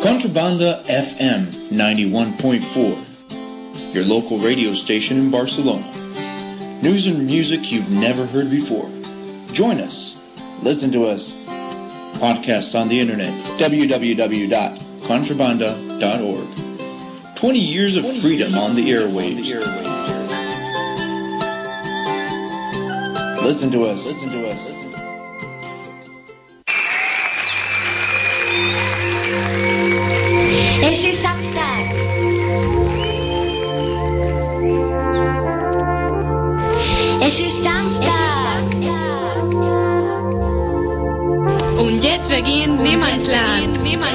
Contrabanda FM 91.4, your local radio station in Barcelona. News and music you've never heard before. Join us. Listen to us. Podcast on the internet, www.contrabanda.org. 20 years of freedom on the airwaves. Listen to us. Es ist Samstag. Es ist Samstag. Und jetzt beginnt Niemandsland.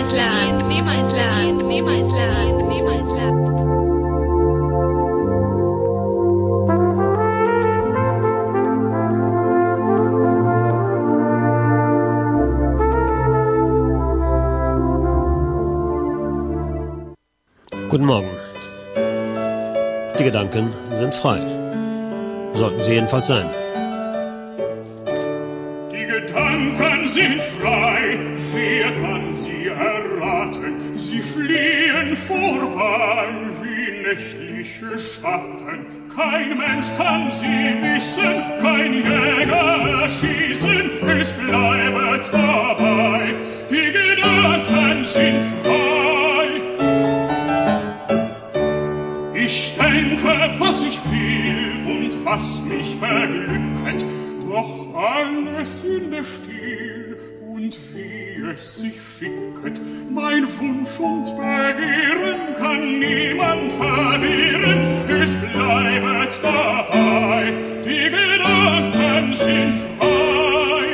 Guten Morgen. Die Gedanken sind frei. Sollten sie jedenfalls sein. Die Gedanken sind frei, wer kann sie erraten? Sie fliehen vorbei wie nächtliche Schatten. Kein Mensch kann sie wissen, kein Jäger erschießen, es bleibt dabei. Die Gedanken sind frei. Ich denke, was ich will und was mich beglücket, doch alles in der Stil und wie es sich schicket. Mein Wunsch und Begehren kann niemand verlieren, es bleibt dabei, die Gedanken sind frei.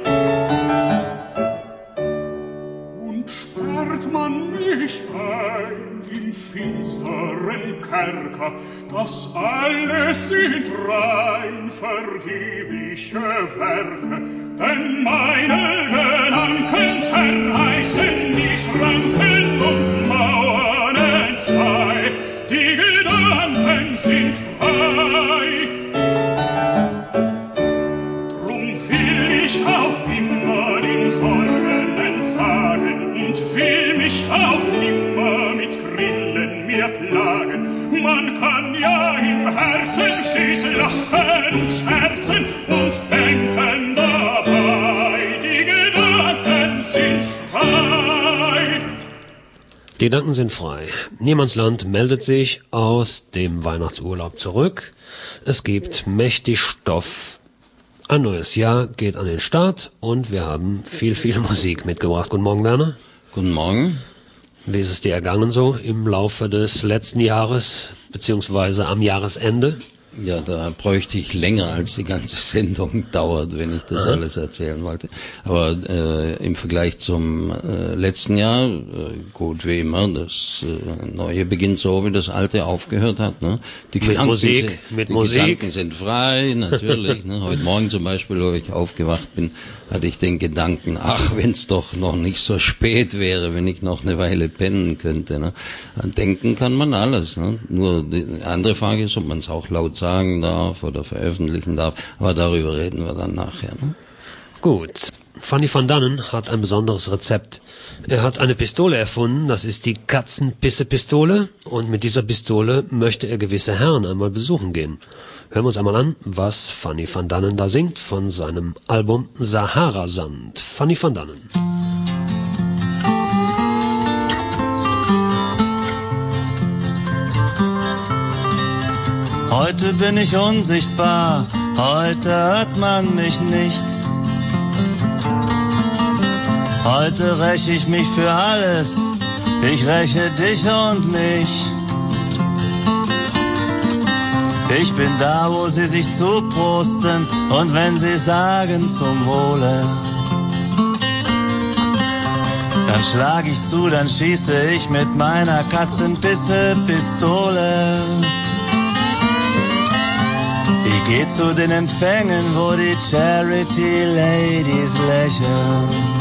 Und sperrt man mich ein im finsteren Kerker, das alles sind rein vergebliche Werke, denn meine Gedanken zerreißen die Schranken und Mauern entzwei, die Gedanken sind frei. Drum will ich auf immer den Sorgen entsagen und will mich auch nimmer mit Grillen mehr plagen. Man kann ja im Herzen stets lachen und scherzen und denken dabei, die Gedanken sind frei. Die Gedanken sind frei. Niemandsland meldet sich aus dem Weihnachtsurlaub zurück. Es gibt mächtig Stoff. Ein neues Jahr geht an den Start und wir haben viel Musik mitgebracht. Guten Morgen, Werner. Guten Morgen. Wie ist es dir ergangen so im Laufe des letzten Jahres, beziehungsweise am Jahresende? Ja, da bräuchte ich länger, als die ganze Sendung dauert, wenn ich das alles erzählen wollte. Aber im Vergleich zum letzten Jahr, gut wie immer, das Neue beginnt so, wie das Alte aufgehört hat. Ne? Die Gedanken sind frei, natürlich. Ne? Heute Morgen zum Beispiel, wo ich aufgewacht bin, hatte ich den Gedanken, ach, wenn es doch noch nicht so spät wäre, wenn ich noch eine Weile pennen könnte. Ne? Denken kann man alles. Ne? Nur die andere Frage ist, ob man es auch laut sagen darf oder veröffentlichen darf. Aber darüber reden wir dann nachher. Ne? Gut. Fanny van Dannen hat ein besonderes Rezept. Er hat eine Pistole erfunden, das ist die Katzenpisse-Pistole. Und mit dieser Pistole möchte er gewisse Herren einmal besuchen gehen. Hören wir uns einmal an, was Fanny van Dannen da singt von seinem Album Sahara-Sand. Fanny van Dannen. Heute bin ich unsichtbar, heute hört man mich nicht. Heute räche ich mich für alles, ich räche dich und mich. Ich bin da, wo sie sich zuprosten und wenn sie sagen zum Wohle, dann schlag ich zu, dann schieße ich mit meiner Katzenpisse-Pistole. Ich geh zu den Empfängen, wo die Charity-Ladies lächeln.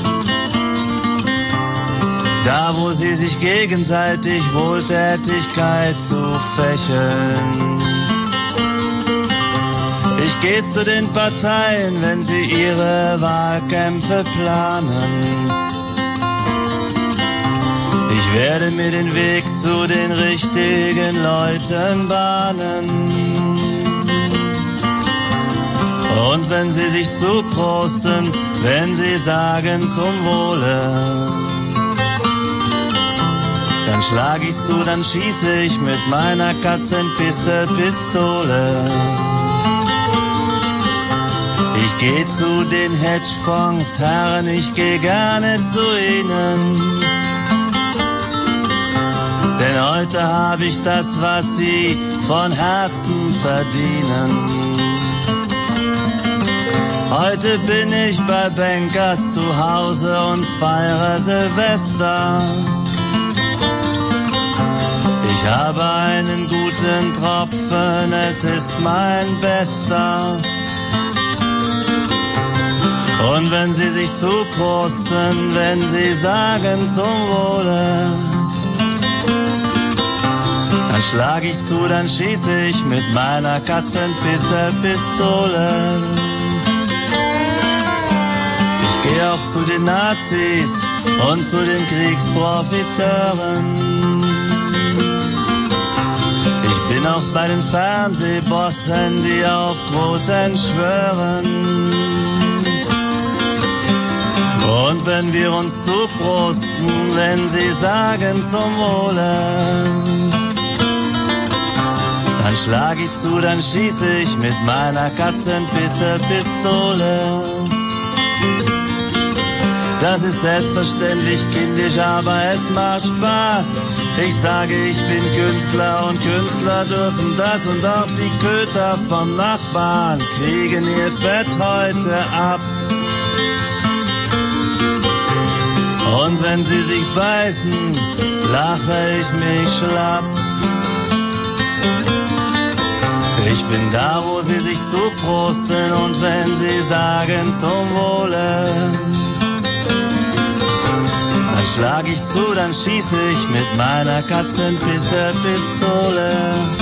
Da, wo sie sich gegenseitig Wohltätigkeit zufächeln. Ich geh zu den Parteien, wenn sie ihre Wahlkämpfe planen. werde mir den Weg zu den richtigen Leuten bahnen. Und wenn sie sich zuprosten, wenn sie sagen zum Wohle, dann schlag ich zu, dann schieße ich mit meiner Katzenpisse-Pistole. Ich geh zu den Hedgefonds, Herren, ich geh gerne zu ihnen. Denn heute hab ich das, was sie von Herzen verdienen. Heute bin ich bei Bankers zu Hause und feiere Silvester. Ich habe einen guten Tropfen, es ist mein bester. Und wenn sie sich zuprosten, wenn sie sagen zum Wohle, dann schlag ich zu, dann schieße ich mit meiner Katzenpisse-Pistole. Ich gehe auch zu den Nazis und zu den Kriegsprofiteuren. Ich bin auch bei den Fernsehbossen, die auf Quoten schwören. Und wenn wir uns zuprosten, wenn sie sagen zum Wohle, dann schlag ich zu, dann schieße ich mit meiner Katzenpisse-Pistole. Das ist selbstverständlich kindisch, aber es macht Spaß. Ich sage, ich bin Künstler und Künstler dürfen das und auch die Köter vom Nachbarn kriegen ihr Fett heute ab. Und wenn sie sich beißen, lache ich mich schlapp. Ich bin da, wo sie sich zuprosten und wenn sie sagen zum Wohle, dann schlag ich zu, dann schieße ich mit meiner Katzenpisse-Pistole.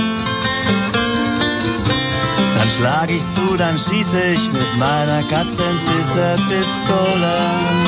Dann schlag ich zu, dann schieße ich mit meiner Katzenpisse-Pistole.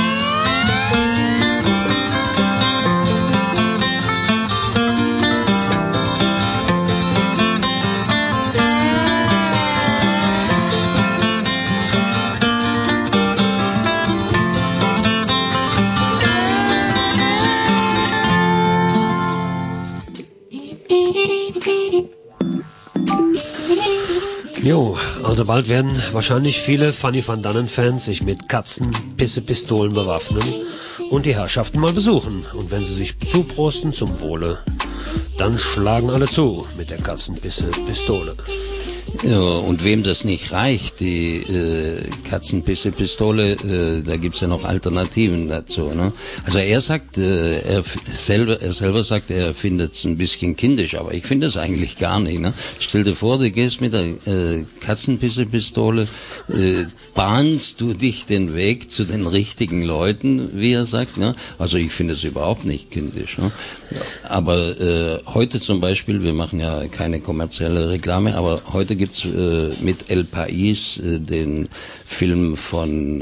Jo, also bald werden wahrscheinlich viele Fanny van Dannen-Fans sich mit Katzenpisse-Pistolen bewaffnen und die Herrschaften mal besuchen. Und wenn sie sich zuprosten zum Wohle, dann schlagen alle zu mit der Katzenpisse-Pistole. Ja, und wem das nicht reicht, die Katzenpisse-Pistole, da gibt's ja noch Alternativen dazu. Ne? Also er sagt, er selber sagt, er findet es ein bisschen kindisch, aber ich finde es eigentlich gar nicht. Ne? Stell dir vor, du gehst mit der Katzenpisse-Pistole, bahnst du dich den Weg zu den richtigen Leuten, wie er sagt. Ne? Also ich finde es überhaupt nicht kindisch. Ne? Aber heute zum Beispiel, wir machen ja keine kommerzielle Reklame, aber heute gibt's mit El País den Film von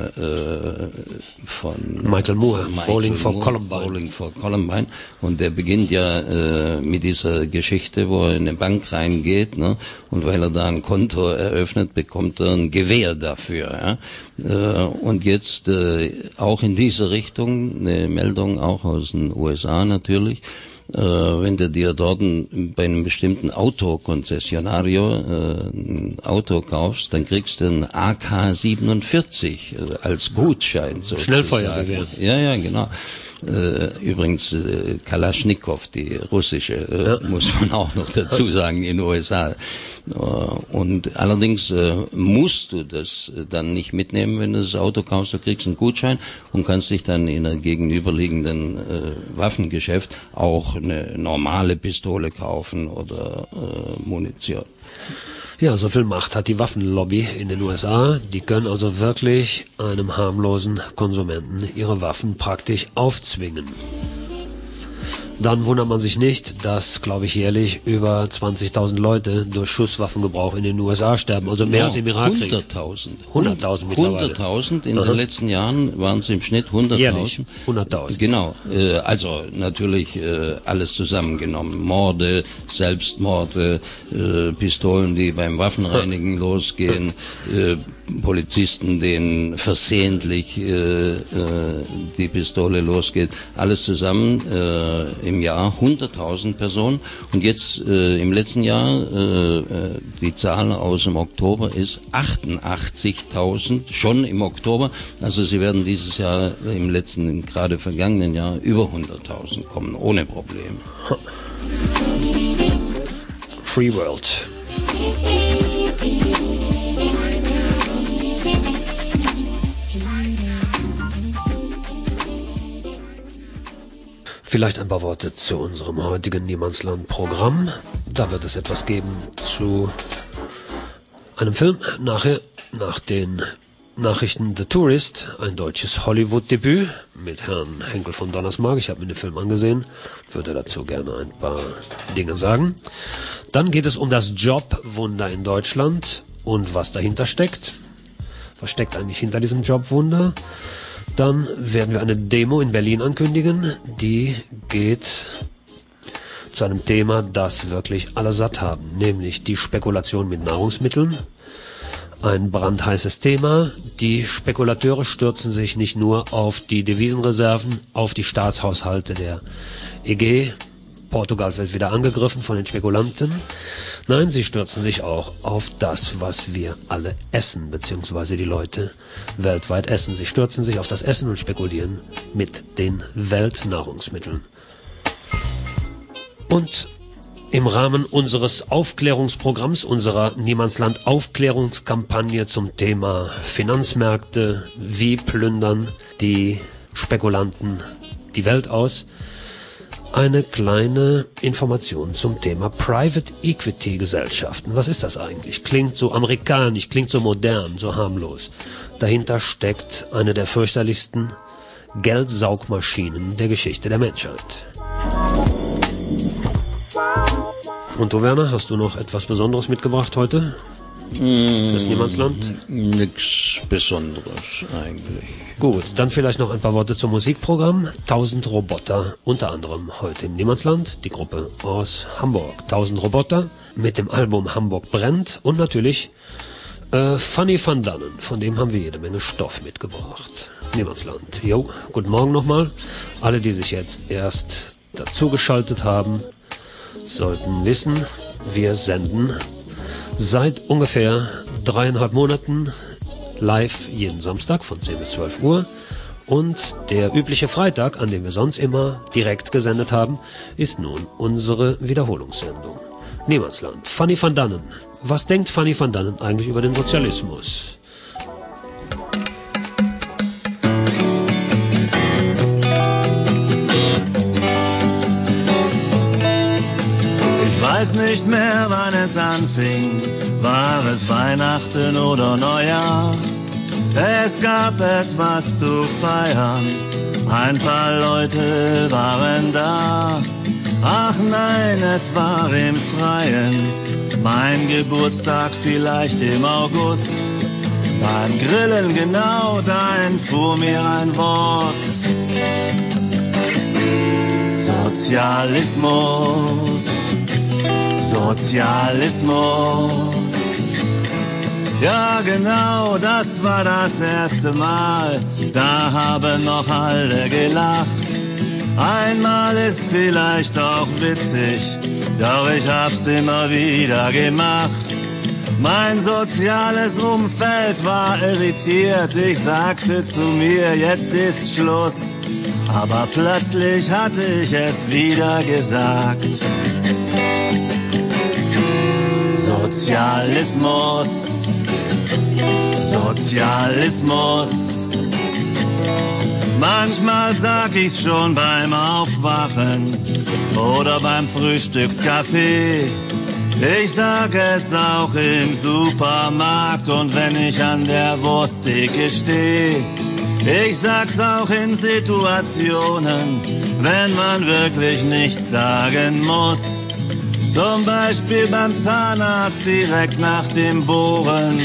Michael Moore, Bowling for Columbine. Und der beginnt ja mit dieser Geschichte, wo er in eine Bank reingeht, ne? Und weil er da ein Konto eröffnet, bekommt er ein Gewehr dafür. Ja? Und jetzt auch in diese Richtung eine Meldung auch aus den USA natürlich. Wenn du dir dort bei einem bestimmten Autokonzessionario ein Auto kaufst, dann kriegst du ein AK-47 als Gutschein. Schnellfeuergewehr. Ja, genau. Übrigens Kalaschnikow, die russische, muss man auch noch dazu sagen, in den USA. Und allerdings musst du das dann nicht mitnehmen, wenn du das Auto kaufst. Du kriegst einen Gutschein und kannst dich dann in einem gegenüberliegenden Waffengeschäft auch eine normale Pistole kaufen oder Munition. Ja, so viel Macht hat die Waffenlobby in den USA. Die können also wirklich einem harmlosen Konsumenten ihre Waffen praktisch aufzwingen. dann wundert man sich nicht, dass, glaube ich, jährlich über 20.000 Leute durch Schusswaffengebrauch in den USA sterben. Also mehr als im Irakkrieg. 100.000. 100.000 mittlerweile. 100.000. In den letzten Jahren waren es im Schnitt 100.000. Jährlich 100.000. Genau. Also natürlich alles zusammengenommen. Morde, Selbstmorde, Pistolen, die beim Waffenreinigen losgehen, Polizisten, denen versehentlich die Pistole losgeht. Alles zusammen im Jahr 100.000 Personen. Und jetzt im letzten Jahr, die Zahl aus dem Oktober ist 88.000, schon im Oktober. Also sie werden dieses Jahr im letzten, gerade vergangenen Jahr, über 100.000 kommen, ohne Probleme. Free World. Vielleicht ein paar Worte zu unserem heutigen Niemandsland-Programm. Da wird es etwas geben zu einem Film nachher, nach den Nachrichten The Tourist, ein deutsches Hollywood-Debüt mit Herrn Henkel von Donnersmarck. Ich habe mir den Film angesehen, würde dazu gerne ein paar Dinge sagen. Dann geht es um das Jobwunder in Deutschland und was dahinter steckt. Was steckt eigentlich hinter diesem Jobwunder? Dann werden wir eine Demo in Berlin ankündigen, die geht zu einem Thema, das wirklich alle satt haben, nämlich die Spekulation mit Nahrungsmitteln. Ein brandheißes Thema. Die Spekulateure stürzen sich nicht nur auf die Devisenreserven, auf die Staatshaushalte der EG. Portugal wird wieder angegriffen von den Spekulanten. Nein, sie stürzen sich auch auf das, was wir alle essen, beziehungsweise die Leute weltweit essen. Sie stürzen sich auf das Essen und spekulieren mit den Weltnahrungsmitteln. Und im Rahmen unseres Aufklärungsprogramms, unserer Niemandsland-Aufklärungskampagne zum Thema Finanzmärkte, wie plündern die Spekulanten die Welt aus, eine kleine Information zum Thema Private Equity Gesellschaften. Was ist das eigentlich? Klingt so amerikanisch, klingt so modern, so harmlos. Dahinter steckt eine der fürchterlichsten Geldsaugmaschinen der Geschichte der Menschheit. Und du, Werner, hast du noch etwas Besonderes mitgebracht heute? Fürs Niemandsland? Nichts Besonderes eigentlich. Gut, dann vielleicht noch ein paar Worte zum Musikprogramm. 1000 Roboter, unter anderem heute im Niemandsland, die Gruppe aus Hamburg. 1000 Roboter mit dem Album Hamburg brennt und natürlich Fanny van Dannen, von dem haben wir jede Menge Stoff mitgebracht. Niemandsland. Jo, guten Morgen nochmal. Alle, die sich jetzt erst dazugeschaltet haben, sollten wissen, wir senden seit ungefähr 3,5 Monaten live jeden Samstag von 10 bis 12 Uhr. Und der übliche Freitag, an dem wir sonst immer direkt gesendet haben, ist nun unsere Wiederholungssendung. Niemandsland. Fanny van Dannen. Was denkt Fanny van Dannen eigentlich über den Sozialismus? Ich weiß nicht mehr, wann es anfing, war es Weihnachten oder Neujahr? Es gab etwas zu feiern, ein paar Leute waren da. Ach nein, es war im Freien, mein Geburtstag vielleicht im August. Beim Grillen genau, da entfuhr mir ein Wort. Sozialismus. Sozialismus. Ja genau, das war das erste Mal, da haben noch alle gelacht. Einmal ist vielleicht auch witzig, doch ich hab's immer wieder gemacht. Mein soziales Umfeld war irritiert, ich sagte zu mir, jetzt ist Schluss. Aber plötzlich hatte ich es wieder gesagt. Sozialismus. Sozialismus. Manchmal sag ich's schon beim Aufwachen oder beim Frühstückskaffee. Ich sag es auch im Supermarkt und wenn ich an der Wursttheke steh. Ich sag's auch in Situationen, wenn man wirklich nichts sagen muss. Zum Beispiel beim Zahnarzt direkt nach dem Bohren.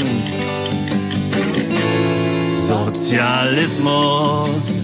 Sozialismus,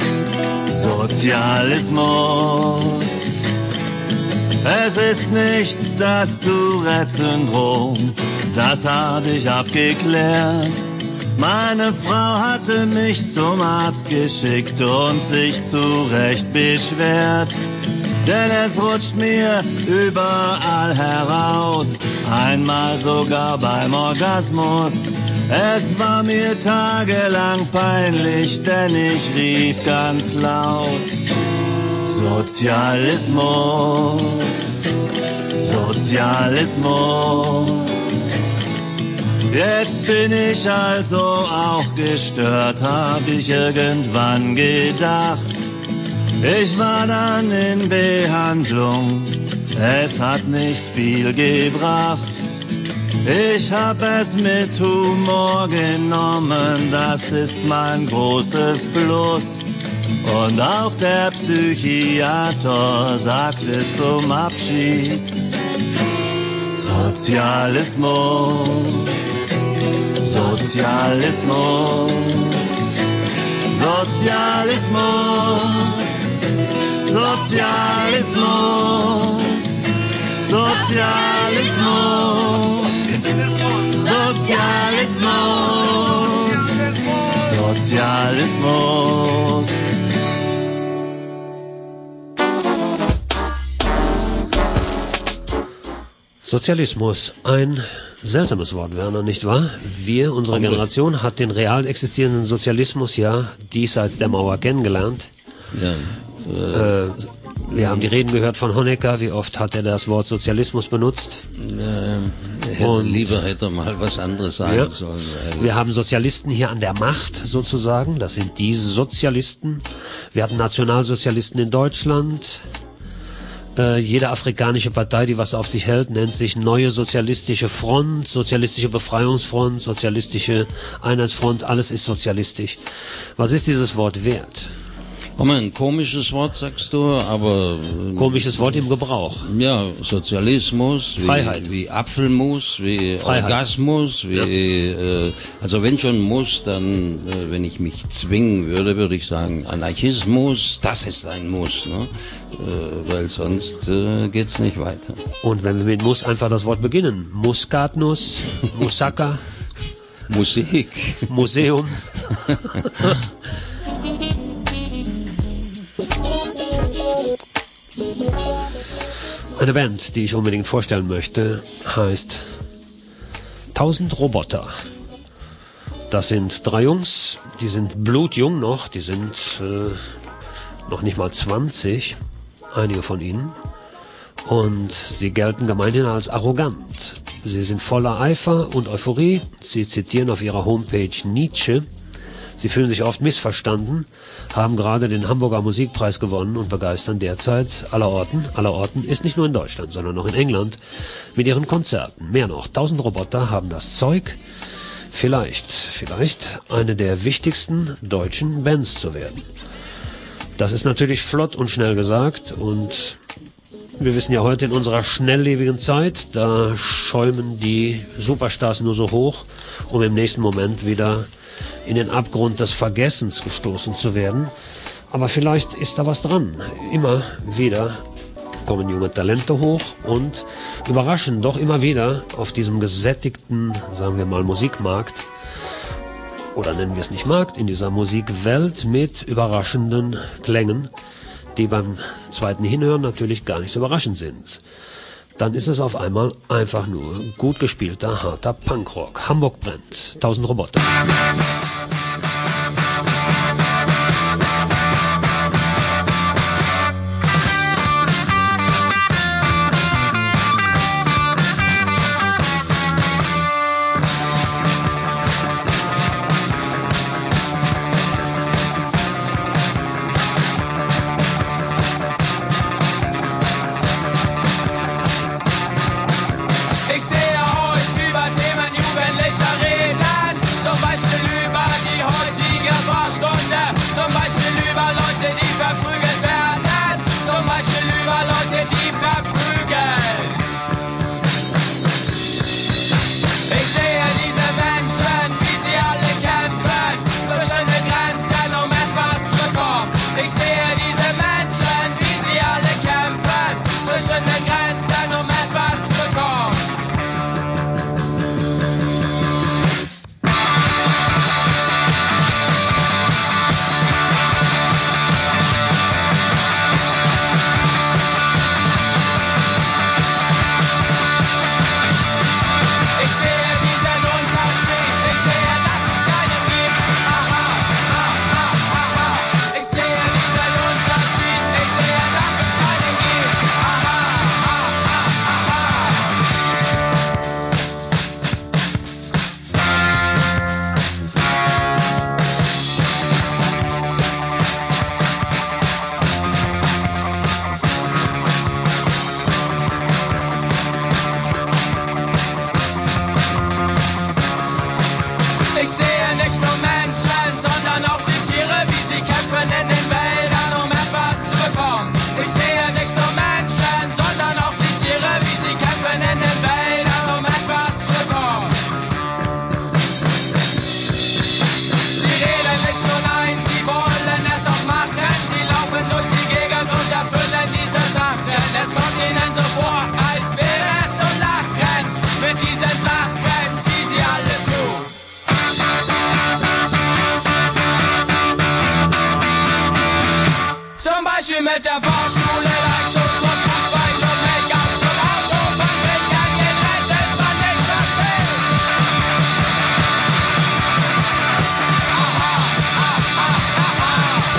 Sozialismus. Es ist nicht das Tourette-Syndrom, das hab ich abgeklärt. Meine Frau hatte mich zum Arzt geschickt und sich zu Recht beschwert. Denn es rutscht mir überall heraus, einmal sogar beim Orgasmus. Es war mir tagelang peinlich, denn ich rief ganz laut: Sozialismus, Sozialismus. Jetzt bin ich also auch gestört, hab ich irgendwann gedacht. Ich war dann in Behandlung, es hat nicht viel gebracht. Ich hab es mit Humor genommen, das ist mein großes Plus. Und auch der Psychiater sagte zum Abschied: Sozialismus, Sozialismus, Sozialismus, Sozialismus, Sozialismus, Sozialismus, Sozialismus. Sozialismus, ein seltsames Wort, Werner, nicht wahr? Wir, unsere Generation, hat den real existierenden Sozialismus ja diesseits der Mauer kennengelernt. Ja. Wir haben die Reden gehört von Honecker, wie oft hat er das Wort Sozialismus benutzt? Lieber hätte er mal was anderes sagen sollen. Wir haben Sozialisten hier an der Macht sozusagen, das sind die Sozialisten. Wir hatten Nationalsozialisten in Deutschland. Jede afrikanische Partei, die was auf sich hält, nennt sich Neue Sozialistische Front, Sozialistische Befreiungsfront, Sozialistische Einheitsfront, alles ist sozialistisch. Was ist dieses Wort wert? Ein komisches Wort, sagst du, aber... Komisches Wort im Gebrauch. Ja, Sozialismus, Freiheit. Wie Apfelmus, wie Freiheit. Orgasmus, wie... also wenn schon muss, dann, wenn ich mich zwingen würde, würde ich sagen, Anarchismus, das ist ein Muss, ne? Weil sonst geht's nicht weiter. Und wenn wir mit Muss einfach das Wort beginnen, Muskatnuss, Moussaka, Musik, Museum... Eine Band, die ich unbedingt vorstellen möchte, heißt 1000 Roboter. Das sind 3 Jungs, die sind blutjung noch, die sind noch nicht mal 20, einige von ihnen. Und sie gelten gemeinhin als arrogant. Sie sind voller Eifer und Euphorie. Sie zitieren auf ihrer Homepage Nietzsche. Sie fühlen sich oft missverstanden, haben gerade den Hamburger Musikpreis gewonnen und begeistern derzeit allerorten ist nicht nur in Deutschland, sondern auch in England mit ihren Konzerten. Mehr noch, 1000 Roboter haben das Zeug, vielleicht eine der wichtigsten deutschen Bands zu werden. Das ist natürlich flott und schnell gesagt und wir wissen ja heute in unserer schnelllebigen Zeit, da schäumen die Superstars nur so hoch, um im nächsten Moment wieder in den Abgrund des Vergessens gestoßen zu werden. Aber vielleicht ist da was dran. Immer wieder kommen junge Talente hoch und überraschen doch immer wieder auf diesem gesättigten, sagen wir mal, Musikmarkt, oder nennen wir es nicht Markt, in dieser Musikwelt mit überraschenden Klängen, die beim zweiten Hinhören natürlich gar nicht so überraschend sind. Dann ist es auf einmal einfach nur gut gespielter, harter Punkrock. Hamburg brennt. 1000 Roboter. Ich sehe euch über Themen Jugendlicher reden, zum Beispiel über die wie mit der Fahrschule, Leistungslos, Fußball und Make-up-Schluck, Autofahren, Trickern, geht rein, dass man nicht versteht. Aha, aha, aha.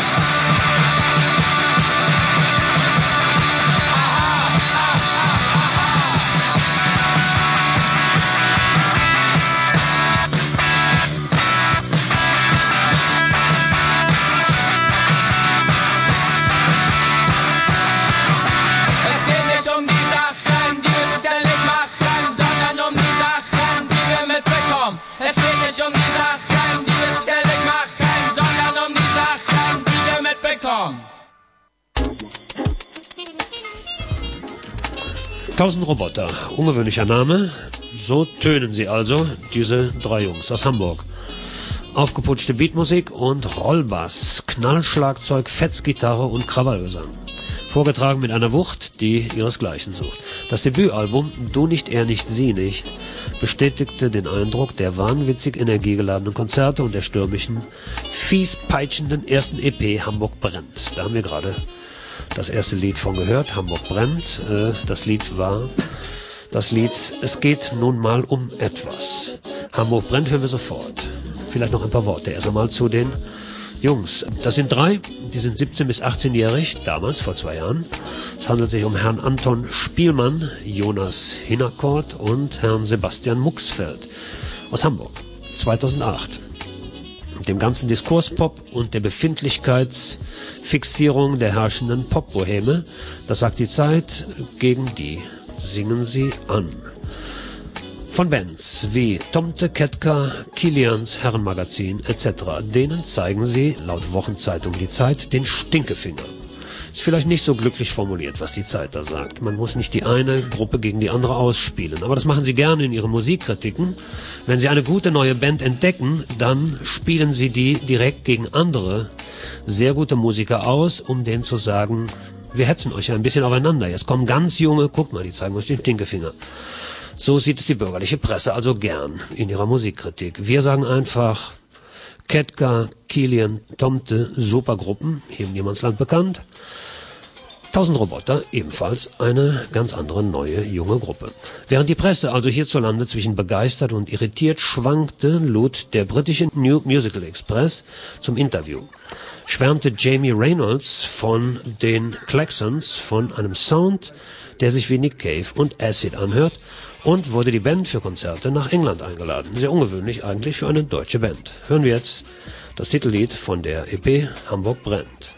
Es geht nicht um die Sachen, die wir sozial machen, sondern um die Sachen, die wir mitbekommen. Es geht nicht um die Sachen, die wir sozial machen, sondern um die Sachen, die wir mitbekommen. 1000 Roboter, ungewöhnlicher Name. So tönen sie also, diese drei Jungs aus Hamburg. Aufgeputschte Beatmusik und Rollbass, Knallschlagzeug, Fetzgitarre und Krawallgesang. Vorgetragen mit einer Wucht, die ihresgleichen sucht. Das Debütalbum Du nicht, er nicht, sie nicht bestätigte den Eindruck der wahnwitzig energiegeladenen Konzerte und der stürmischen, fies peitschenden ersten EP Hamburg brennt. Da haben wir gerade das erste Lied von gehört, Hamburg brennt. Das Lied war Es geht nun mal um etwas. Hamburg brennt hören wir sofort. Vielleicht noch ein paar Worte erst einmal zu den Jungs. Das sind drei, die sind 17 bis 18-jährig, damals, vor 2 Jahren. Es handelt sich um Herrn Anton Spielmann, Jonas Hinnerkort und Herrn Sebastian Muxfeld aus Hamburg, 2008. Dem ganzen Diskurspop und der Befindlichkeitsfixierung der herrschenden Popboheme, das sagt die Zeit, gegen die singen sie an. Von Bands wie Tomte, Ketka, Kilians Herrenmagazin etc. Denen zeigen sie, laut Wochenzeitung Die Zeit, den Stinkefinger. Ist vielleicht nicht so glücklich formuliert, was die Zeit da sagt. Man muss nicht die eine Gruppe gegen die andere ausspielen. Aber das machen sie gerne in ihren Musikkritiken. Wenn sie eine gute neue Band entdecken, dann spielen sie die direkt gegen andere sehr gute Musiker aus, um denen zu sagen, wir hetzen euch ja ein bisschen aufeinander. Jetzt kommen ganz junge, guck mal, die zeigen euch den Stinkefinger. So sieht es die bürgerliche Presse also gern in ihrer Musikkritik. Wir sagen einfach, Ketka, Kilian, Tomte, Supergruppen, hier im Niemandsland bekannt. 1000 Roboter, ebenfalls eine ganz andere neue junge Gruppe. Während die Presse also hierzulande zwischen begeistert und irritiert schwankte, lud der britische New Musical Express zum Interview. Schwärmte Jamie Reynolds von den Klaxons, von einem Sound, der sich wie Nick Cave und Acid anhört, und wurde die Band für Konzerte nach England eingeladen. Sehr ungewöhnlich eigentlich für eine deutsche Band. Hören wir jetzt das Titellied von der EP Hamburg brennt.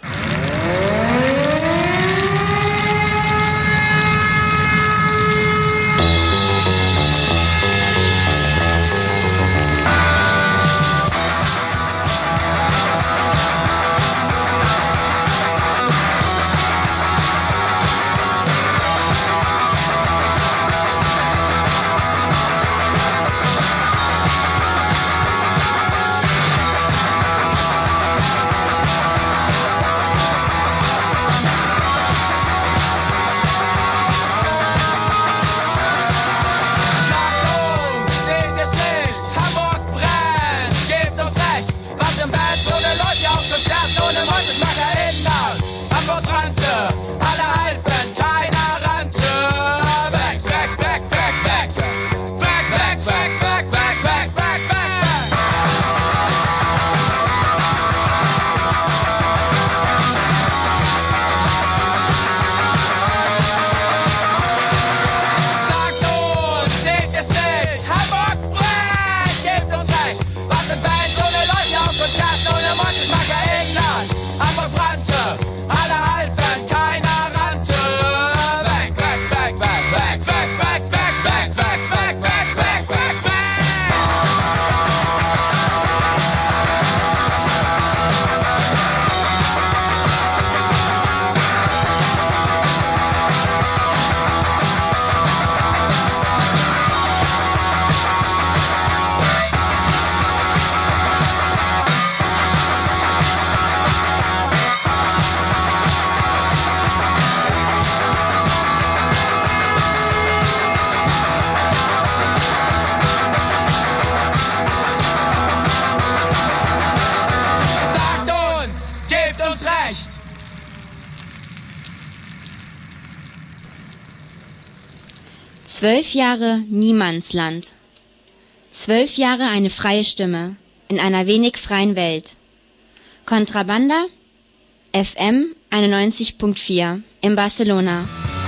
12 Jahre Niemandsland. 12 Jahre eine freie Stimme in einer wenig freien Welt. Contrabanda FM 91.4 in Barcelona.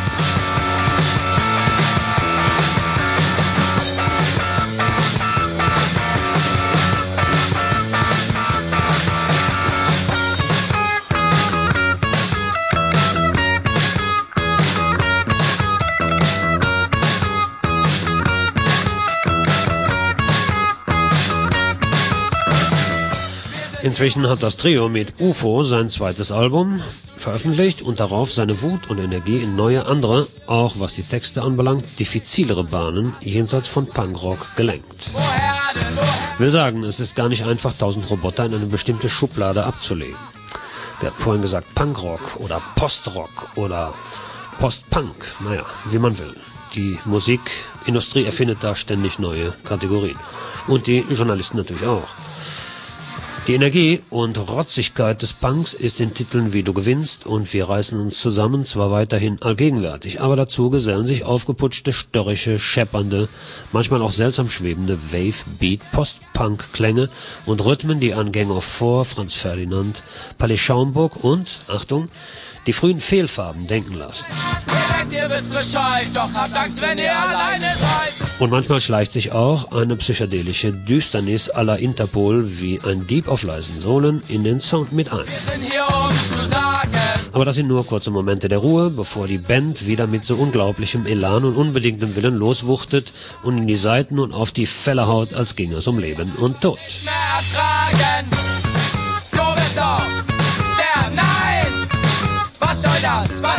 Inzwischen hat das Trio mit UFO sein zweites Album veröffentlicht und darauf seine Wut und Energie in neue, andere, auch was die Texte anbelangt, diffizilere Bahnen jenseits von Punkrock gelenkt. Will sagen, es ist gar nicht einfach, 1000 Roboter in eine bestimmte Schublade abzulegen. Wir hatten vorhin gesagt Punkrock oder Postrock oder Postpunk, naja, wie man will. Die Musikindustrie erfindet da ständig neue Kategorien. Und die Journalisten natürlich auch. Die Energie und Rotzigkeit des Punks ist in Titeln wie Du gewinnst und Wir reißen uns zusammen zwar weiterhin allgegenwärtig, aber dazu gesellen sich aufgeputschte, störrische, scheppernde, manchmal auch seltsam schwebende Wave-Beat-Post-Punk-Klänge und Rhythmen, die an Gang of Four, Franz Ferdinand, Palais Schaumburg und, Achtung, die frühen Fehlfarben denken lassen. Ihr wisst Bescheid, doch habt Angst, wenn ihr alleine seid. Und manchmal schleicht sich auch eine psychedelische Düsternis à la Interpol wie ein Dieb auf leisen Sohlen in den Sound mit ein. Wir sind hier, um zu sagen. Aber das sind nur kurze Momente der Ruhe, bevor die Band wieder mit so unglaublichem Elan und unbedingtem Willen loswuchtet und in die Seiten und auf die Felle haut, als ginge es um Leben und Tod. Nicht mehr ertragen. Du bist doch der Nein. Was soll das? Was?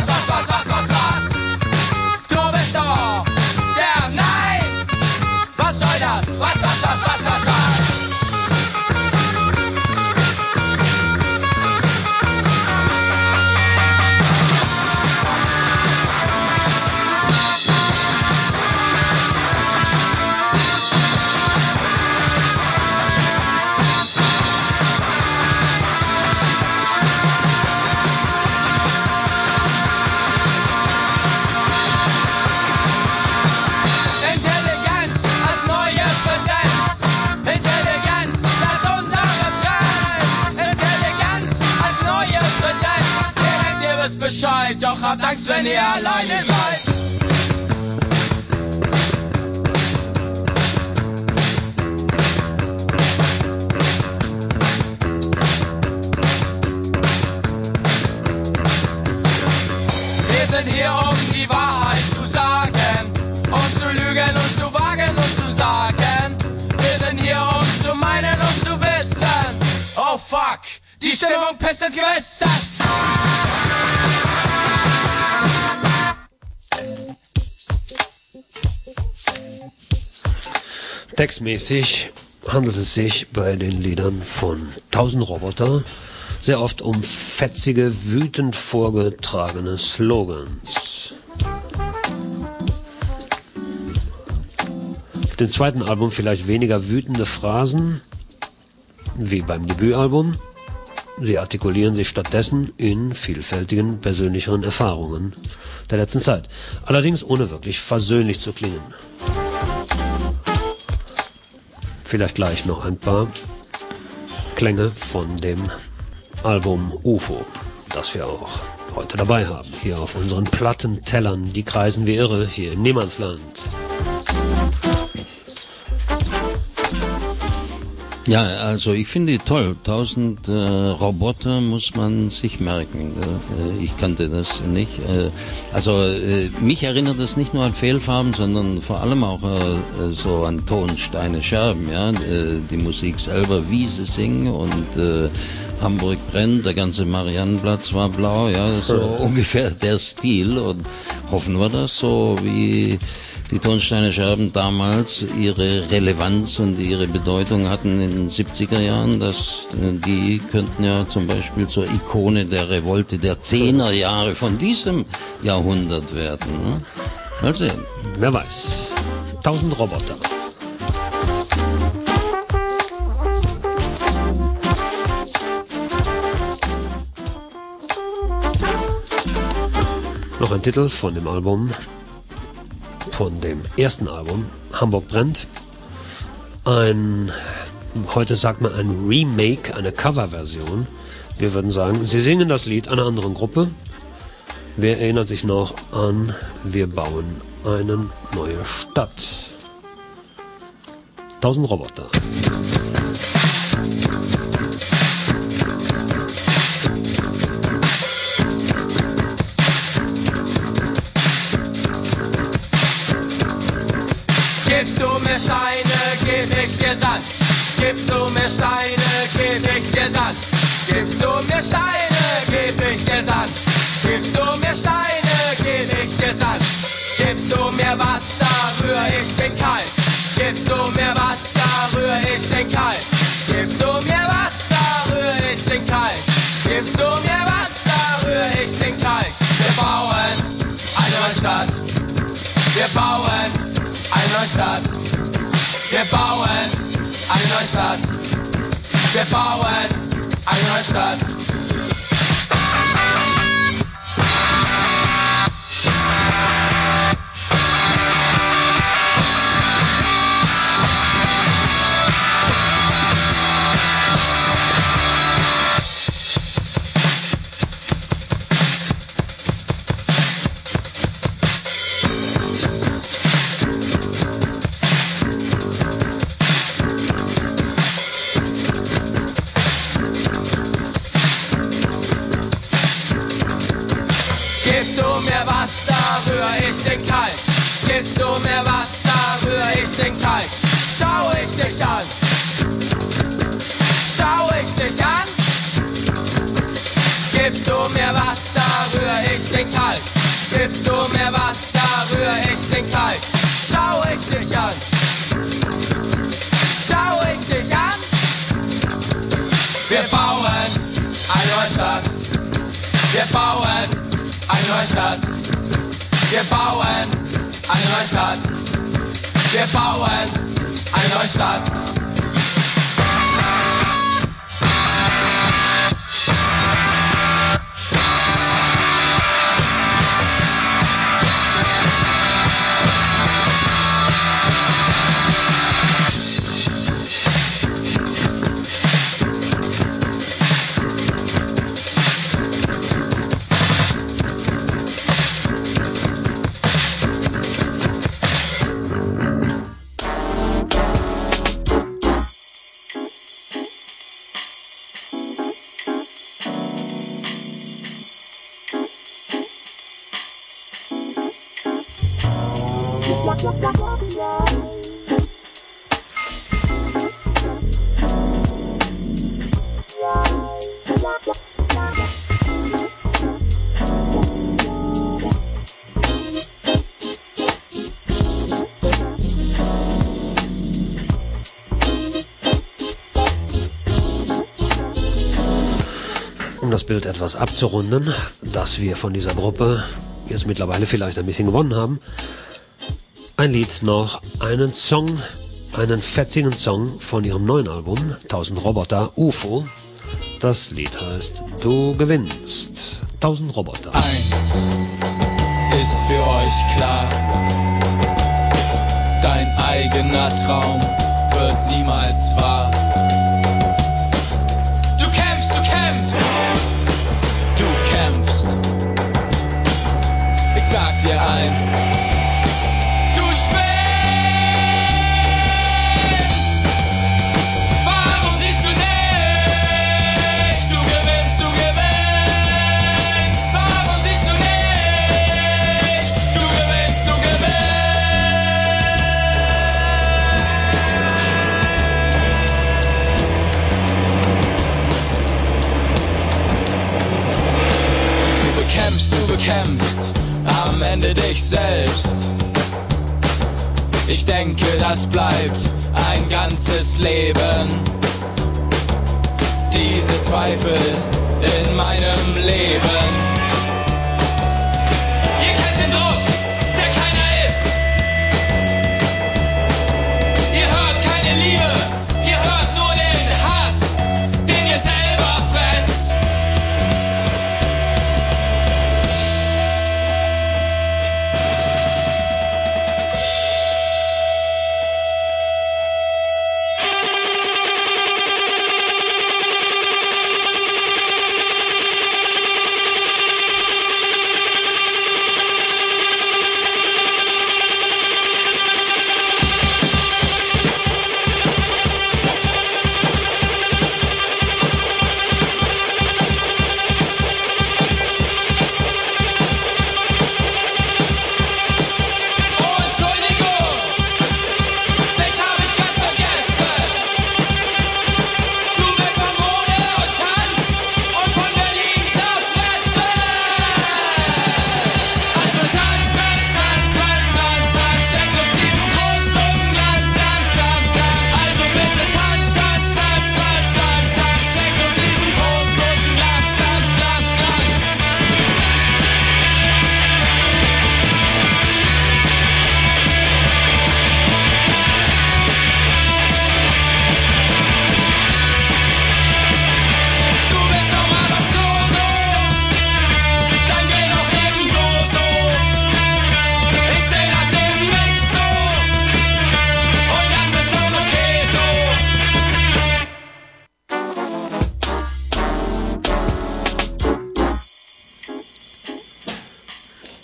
Du bist doch der Nein. Was soll das? Was? Bescheid, doch habt Angst, wenn ihr alleine seid. Wir sind hier, um die Wahrheit zu sagen, um zu lügen und zu wagen und zu sagen. Wir sind hier, um zu meinen und zu wissen. Oh fuck, die Stimmung pisst ins Gewissen. Textmäßig handelt es sich bei den Liedern von 1000 Roboter sehr oft um fetzige, wütend vorgetragene Slogans. Auf dem zweiten Album vielleicht weniger wütende Phrasen wie beim Debütalbum. Sie artikulieren sich stattdessen in vielfältigen persönlicheren Erfahrungen der letzten Zeit. Allerdings ohne wirklich versöhnlich zu klingen. Vielleicht gleich noch ein paar Klänge von dem Album UFO, das wir auch heute dabei haben. Hier auf unseren Plattentellern, die kreisen wie irre hier im Niemandsland. Ja, also ich finde die toll. 1000 Roboter muss man sich merken. Ich kannte das nicht. Mich erinnert das nicht nur an Fehlfarben, sondern vor allem auch so an Tonsteine Scherben. Ja, die Musik selber, wie sie singen und Hamburg brennt, der ganze Mariannenplatz war blau. Ja, so ungefähr der Stil und hoffen wir das so wie die Tonsteine Scherben damals ihre Relevanz und ihre Bedeutung hatten in den 70er Jahren, dass die könnten ja zum Beispiel zur Ikone der Revolte der 10er Jahre von diesem Jahrhundert werden. Ne? Mal sehen. Wer weiß. 1000 Roboter. Noch ein Titel von dem Album von dem ersten Album, Hamburg brennt. Heute sagt man ein Remake, eine Coverversion. Wir würden sagen, sie singen das Lied einer anderen Gruppe. Wer erinnert sich noch an Wir bauen eine neue Stadt? 1000 Roboter. Gibst du mir Steine, geb ich dir Sand. Gibst du mir Steine, geb ich dir Sand. Gibst du mir Steine, geb ich dir Sand. Gibst du mir Steine, geb ich dir Sand. Gibst du mir Wasser, rühr ich den Kalk. Gibst du mir Wasser, rühr ich den Kalk. Gibst du mir Wasser, rühr ich den Kalk. Gibst du mir Wasser, rühr ich den Kalk. Wir bauen eine neue Stadt. Wir bauen eine neue Stadt. Wir bauen eine neue Stadt. Wir bauen eine neue Stadt. Gibst du mir Wasser, rühr ich den Kalk. Gibst du mir Wasser, rühr ich den Kalk. Schau ich dich an. Schau ich dich an. Gibst du mir Wasser, rühr ich den Kalk. Gibst du mir Wasser, rühr ich den Kalk. Schau ich dich an. Schau ich dich an. Wir bauen eine neue Stadt. Wir bauen eine neue Stadt. Wir bauen eine neue Stadt. Wir bauen eine neue Stadt. Um das Bild etwas abzurunden, dass wir von dieser Gruppe jetzt mittlerweile vielleicht ein bisschen gewonnen haben, ein Lied noch, einen Song, einen fetzigen Song von ihrem neuen Album, 1000 Roboter, UFO. Das Lied heißt Du gewinnst, 1000 Roboter. Eins ist für euch klar, dein eigener Traum wird niemals wahr. Du kämpfst, du kämpfst, du kämpfst. Ich sag dir eins, du spinnst. Warum siehst du nicht? Du gewinnst, du gewinnst. Warum siehst du nicht? Du gewinnst, du gewinnst. Du bekämpfst am Ende dich selbst. Ich denke, das bleibt ein ganzes Leben. Diese Zweifel in meinem Leben. Ihr kennt den Druck, der keiner ist. Ihr hört keine Liebe, ihr hört nur den Hass, den ihr selber fresst.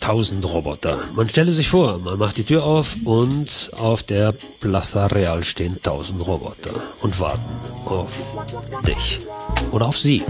1000 Roboter. Man stelle sich vor, man macht die Tür auf und auf der Plaza Real stehen 1000 Roboter und warten auf dich oder auf sie.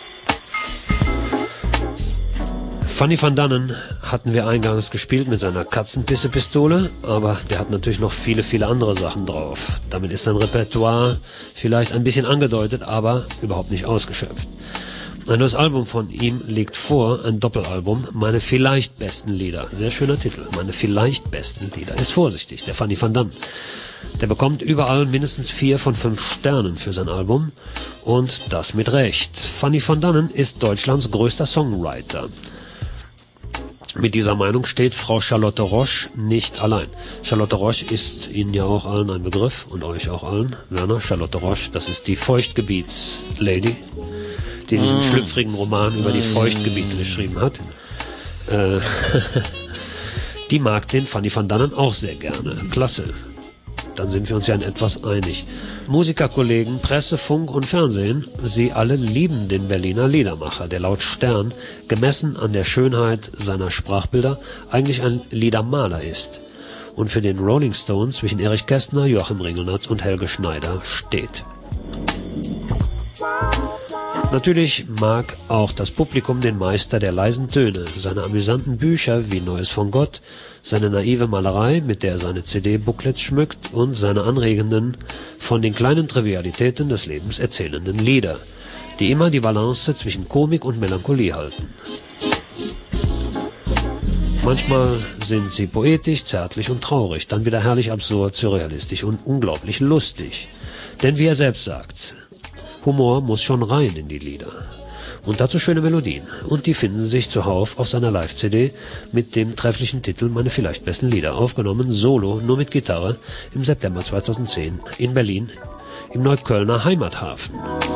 Fanny van Dannen hatten wir eingangs gespielt mit seiner Katzenpisse-Pistole, aber der hat natürlich noch viele, viele andere Sachen drauf. Damit ist sein Repertoire vielleicht ein bisschen angedeutet, aber überhaupt nicht ausgeschöpft. Ein neues Album von ihm liegt vor, ein Doppelalbum, meine vielleicht besten Lieder. Sehr schöner Titel, meine vielleicht besten Lieder. Ist vorsichtig, der Fanny van Dannen. Der bekommt überall mindestens 4 von 5 Sternen für sein Album und das mit Recht. Fanny van Dannen ist Deutschlands größter Songwriter. Mit dieser Meinung steht Frau Charlotte Roche nicht allein. Charlotte Roche ist Ihnen ja auch allen ein Begriff und euch auch allen. Werner, Charlotte Roche, das ist die Feuchtgebiets-Lady, die diesen schlüpfrigen Roman über die Feuchtgebiete geschrieben hat. Die mag den Fanny van Dannen auch sehr gerne. Klasse. Dann sind wir uns ja in etwas einig. Musikerkollegen, Presse, Funk und Fernsehen, sie alle lieben den Berliner Liedermacher, der laut Stern, gemessen an der Schönheit seiner Sprachbilder, eigentlich ein Liedermaler ist und für den Rolling Stones zwischen Erich Kästner, Joachim Ringelnatz und Helge Schneider steht. Natürlich mag auch das Publikum den Meister der leisen Töne, seine amüsanten Bücher wie Neues von Gott, seine naive Malerei, mit der er seine CD-Booklets schmückt und seine anregenden, von den kleinen Trivialitäten des Lebens erzählenden Lieder, die immer die Balance zwischen Komik und Melancholie halten. Manchmal sind sie poetisch, zärtlich und traurig, dann wieder herrlich absurd, surrealistisch und unglaublich lustig. Denn wie er selbst sagt, Humor muss schon rein in die Lieder. Und dazu schöne Melodien. Und die finden sich zuhauf auf seiner Live-CD mit dem trefflichen Titel Meine vielleicht besten Lieder. Aufgenommen solo, nur mit Gitarre, im September 2010 in Berlin, im Neuköllner Heimathafen.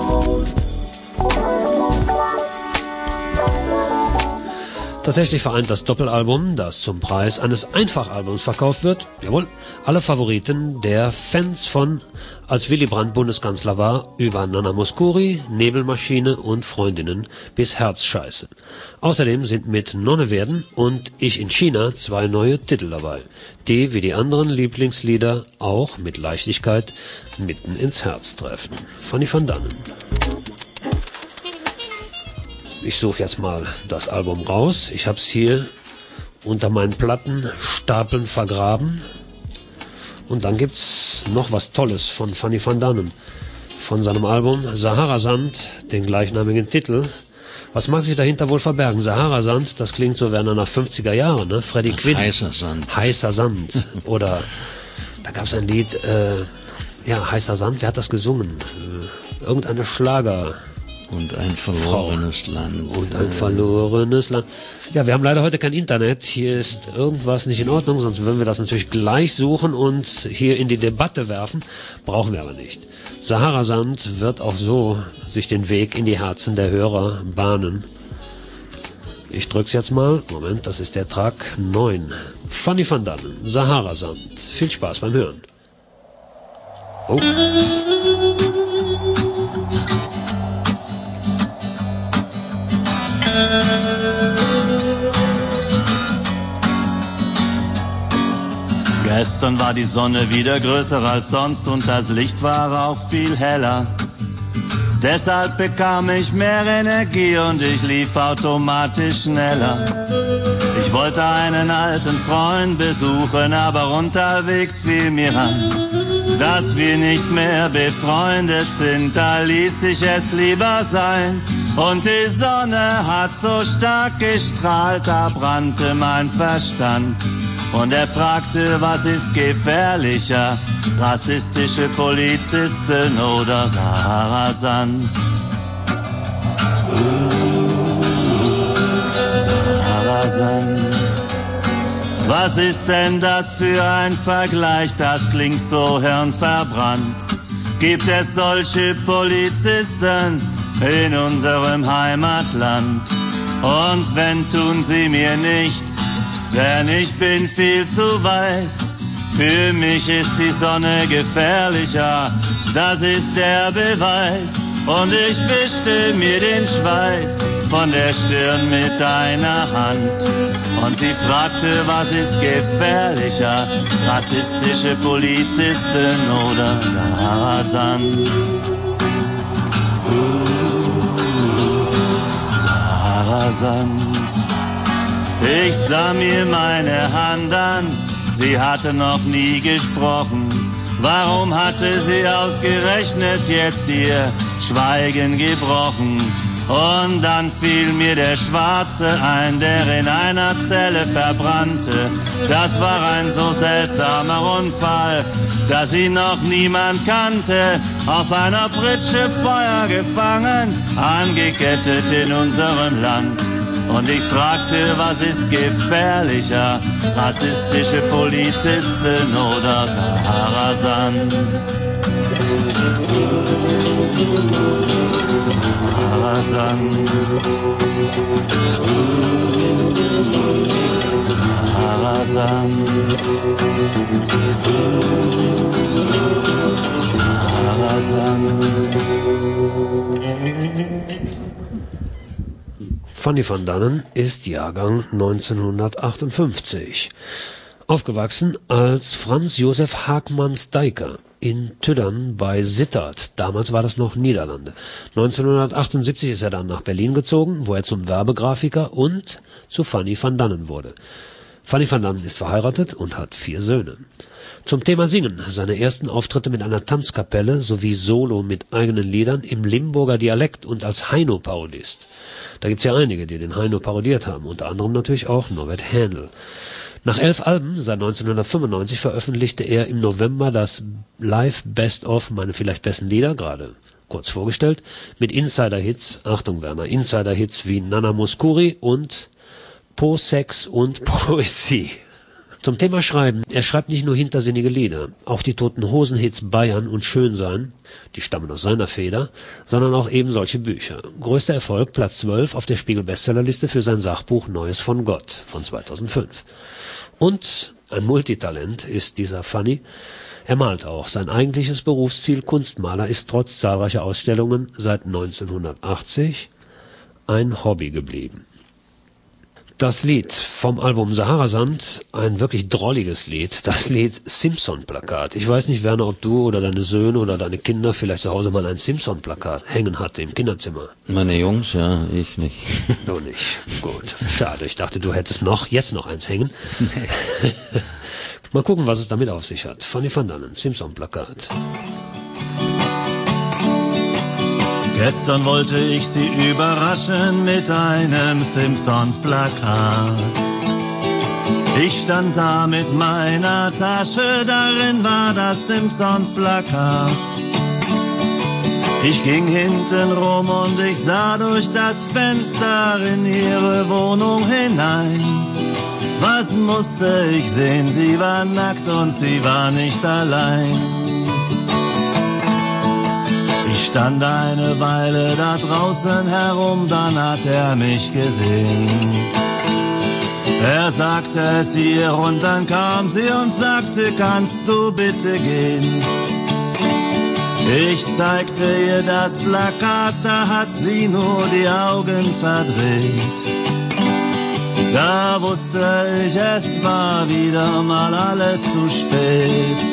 Tatsächlich vereint das Doppelalbum, das zum Preis eines Einfachalbums verkauft wird, jawohl, alle Favoriten der Fans von Als Willy Brandt Bundeskanzler war, über Nana Mouskouri, Nebelmaschine und Freundinnen bis Herzscheiße. Außerdem sind mit Nonne werden und Ich in China 2 neue Titel dabei, die wie die anderen Lieblingslieder auch mit Leichtigkeit mitten ins Herz treffen. Fanny van Dannen. Ich suche jetzt mal das Album raus. Ich habe es hier unter meinen Plattenstapeln vergraben. Und dann gibt's noch was Tolles von Fanny van Dannen. Von seinem Album Sahara-Sand, den gleichnamigen Titel. Was mag sich dahinter wohl verbergen? Sahara-Sand, das klingt so wie nach 50er Jahren, ne? Freddie Quinn. Heißer Sand. Heißer Sand. Oder da gab's ein Lied, Heißer Sand, wer hat das gesungen? Irgendeine Schlager. Und ein verlorenes Land. Und ein verlorenes Land. Ja, wir haben leider heute kein Internet. Hier ist irgendwas nicht in Ordnung, sonst würden wir das natürlich gleich suchen und hier in die Debatte werfen. Brauchen wir aber nicht. Sahara-Sand wird auch so sich den Weg in die Herzen der Hörer bahnen. Ich drück's jetzt mal. Moment, das ist der Track 9. Fanny van Dannen, Sahara-Sand. Viel Spaß beim Hören. Oh. Gestern war die Sonne wieder größer als sonst und das Licht war auch viel heller. Deshalb bekam ich mehr Energie und ich lief automatisch schneller. Ich wollte einen alten Freund besuchen, aber unterwegs fiel mir ein, dass wir nicht mehr befreundet sind, da ließ ich es lieber sein. Und die Sonne hat so stark gestrahlt, da brannte mein Verstand. Und er fragte, was ist gefährlicher, rassistische Polizisten oder Sahara-Sand? Sahara-Sand. Was ist denn das für ein Vergleich, das klingt so hirnverbrannt? Gibt es solche Polizisten in unserem Heimatland? Und wenn, tun sie mir nichts, denn ich bin viel zu weiß. Für mich ist die Sonne gefährlicher, das ist der Beweis. Und ich wischte mir den Schweiß von der Stirn mit einer Hand. Und sie fragte, was ist gefährlicher, rassistische Polizisten oder Sahara-Sand? Sahara-Sand. Ich sah mir meine Hand an, sie hatte noch nie gesprochen. Warum hatte sie ausgerechnet jetzt ihr Schweigen gebrochen? Und dann fiel mir der Schwarze ein, der in einer Zelle verbrannte. Das war ein so seltsamer Unfall, dass ihn noch niemand kannte. Auf einer Pritsche Feuer gefangen, angekettet in unserem Land. Und ich fragte, was ist gefährlicher, rassistische Polizisten oder Sahara-Sand? Sahara-Sand. Sahara-Sand. Sahara-Sand. Fanny van Dannen ist Jahrgang 1958. Aufgewachsen als Franz Josef Haakmans-Dijker in Tüddern bei Sittard. Damals war das noch Niederlande. 1978 ist er dann nach Berlin gezogen, wo er zum Werbegrafiker und zu Fanny van Dannen wurde. Fanny van Dannen ist verheiratet und hat 4 Söhne. Zum Thema Singen, seine ersten Auftritte mit einer Tanzkapelle sowie Solo mit eigenen Liedern im Limburger Dialekt und als Heino-Parodist. Da gibt's ja einige, die den Heino parodiert haben, unter anderem natürlich auch Norbert Händel. Nach 11 Alben, seit 1995, veröffentlichte er im November das Live Best of meine vielleicht besten Lieder, gerade kurz vorgestellt, mit Insider-Hits, Achtung Werner, Insider-Hits wie Nana Mouskouri und Po Sex und Poesie. Zum Thema Schreiben, er schreibt nicht nur hintersinnige Lieder, auch die Toten Hosen-Hits Bayern und Schönsein, die stammen aus seiner Feder, sondern auch eben solche Bücher. Größter Erfolg, Platz 12 auf der Spiegel-Bestsellerliste für sein Sachbuch Neues von Gott von 2005. Und ein Multitalent ist dieser Fanny. Er malt auch. Sein eigentliches Berufsziel, Kunstmaler, ist trotz zahlreicher Ausstellungen seit 1980 ein Hobby geblieben. Das Lied vom Album Sahara-Sand, ein wirklich drolliges Lied, das Lied Simpson-Plakat. Ich weiß nicht, Werner, ob du oder deine Söhne oder deine Kinder vielleicht zu Hause mal ein Simpson-Plakat hängen hatte im Kinderzimmer. Meine Jungs, ja, ich nicht. Du nicht. Gut, schade. Ich dachte, du hättest jetzt noch eins hängen. Nee. Mal gucken, was es damit auf sich hat. Fanny van Dannen, Simpson-Plakat. Gestern wollte ich sie überraschen mit einem Simpsons-Plakat. Ich stand da mit meiner Tasche, darin war das Simpsons-Plakat. Ich ging hinten rum und ich sah durch das Fenster in ihre Wohnung hinein. Was musste ich sehen? Sie war nackt und sie war nicht allein. Ich stand eine Weile da draußen herum, dann hat er mich gesehen. Er sagte es ihr und dann kam sie und sagte, kannst du bitte gehen? Ich zeigte ihr das Plakat, da hat sie nur die Augen verdreht. Da wusste ich, es war wieder mal alles zu spät.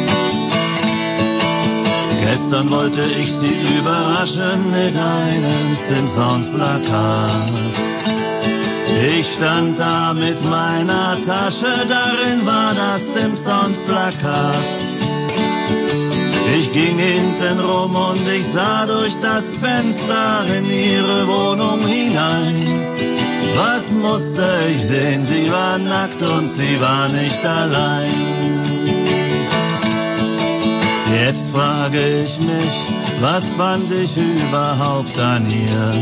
Gestern wollte ich sie überraschen mit einem Simpsons-Plakat. Ich stand da mit meiner Tasche, darin war das Simpsons-Plakat. Ich ging hinten rum und ich sah durch das Fenster in ihre Wohnung hinein. Was musste ich sehen? Sie war nackt und sie war nicht allein. Jetzt frage ich mich, was fand ich überhaupt an ihr?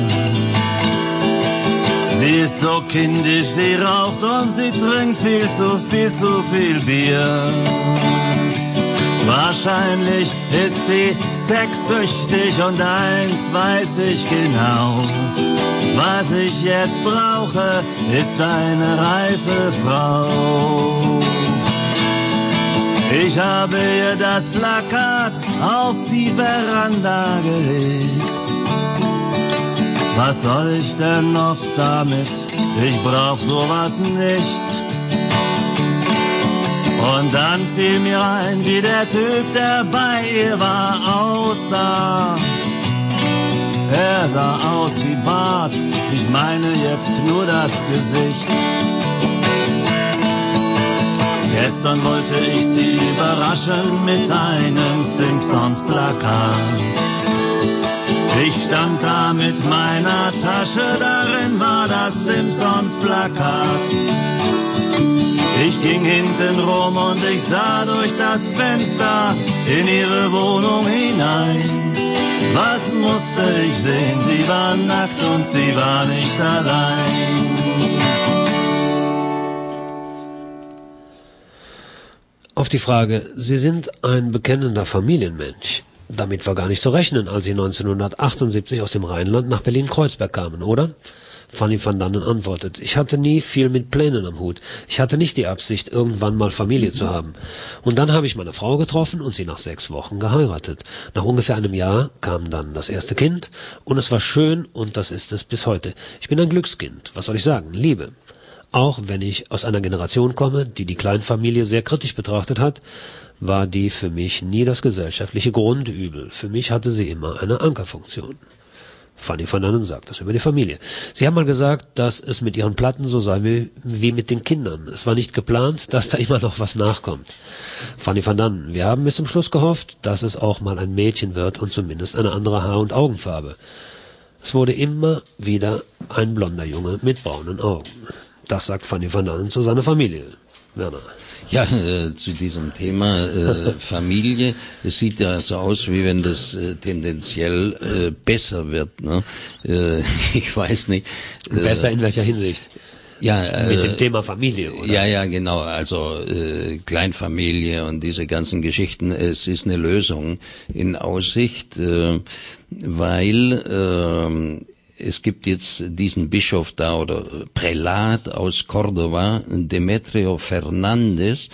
Sie ist so kindisch, sie raucht und sie trinkt viel zu viel Bier. Wahrscheinlich ist sie sexsüchtig und eins weiß ich genau. Was ich jetzt brauche, ist eine reife Frau. Ich habe ihr das Plakat auf die Veranda gelegt. Was soll ich denn noch damit? Ich brauch sowas nicht. Und dann fiel mir ein, wie der Typ, der bei ihr war, aussah. Er sah aus wie Bart, ich meine jetzt nur das Gesicht. Gestern wollte ich sie überraschen mit einem Simpsons-Plakat. Ich stand da mit meiner Tasche, darin war das Simpsons-Plakat. Ich ging hinten rum und ich sah durch das Fenster in ihre Wohnung hinein. Was musste ich sehen? Sie war nackt und sie war nicht allein. Auf die Frage, Sie sind ein bekennender Familienmensch. Damit war gar nicht zu rechnen, als Sie 1978 aus dem Rheinland nach Berlin-Kreuzberg kamen, oder? Fanny van Dannen antwortet, ich hatte nie viel mit Plänen am Hut. Ich hatte nicht die Absicht, irgendwann mal Familie zu haben. Und dann habe ich meine Frau getroffen und sie nach 6 Wochen geheiratet. Nach ungefähr einem Jahr kam dann das erste Kind und es war schön und das ist es bis heute. Ich bin ein Glückskind, was soll ich sagen, Liebe. Auch wenn ich aus einer Generation komme, die die Kleinfamilie sehr kritisch betrachtet hat, war die für mich nie das gesellschaftliche Grundübel. Für mich hatte sie immer eine Ankerfunktion. Fanny van Dannen sagt das über die Familie. Sie haben mal gesagt, dass es mit ihren Platten so sei wie mit den Kindern. Es war nicht geplant, dass da immer noch was nachkommt. Fanny van Dannen, wir haben bis zum Schluss gehofft, dass es auch mal ein Mädchen wird und zumindest eine andere Haar- und Augenfarbe. Es wurde immer wieder ein blonder Junge mit braunen Augen. Das sagt Fanny van Dannen zu seiner Familie. Werner. Ja, zu diesem Thema Familie. Es sieht ja so aus, wie wenn das tendenziell besser wird. Ne? Ich weiß nicht. Besser in welcher Hinsicht? Ja, mit dem Thema Familie, oder? Ja, genau. Also Kleinfamilie und diese ganzen Geschichten. Es ist eine Lösung in Aussicht, weil es gibt jetzt diesen Bischof da oder Prälat aus Córdoba, Demetrio Fernández,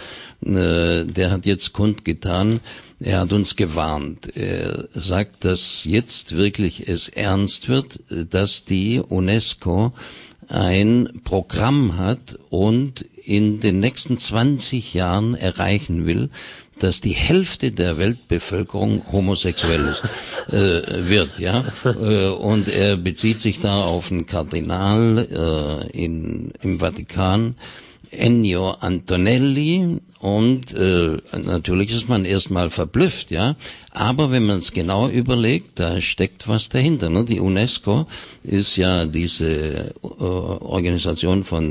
der hat jetzt kundgetan, er hat uns gewarnt. Er sagt, dass jetzt wirklich es ernst wird, dass die UNESCO ein Programm hat und in den nächsten 20 Jahren erreichen will, dass die Hälfte der Weltbevölkerung homosexuell ist, wird, ja. Und er bezieht sich da auf einen Kardinal im Vatikan, Ennio Antonelli, und natürlich ist man erstmal verblüfft, ja. Aber wenn man es genau überlegt, da steckt was dahinter. Ne? Die UNESCO ist ja diese Organisation von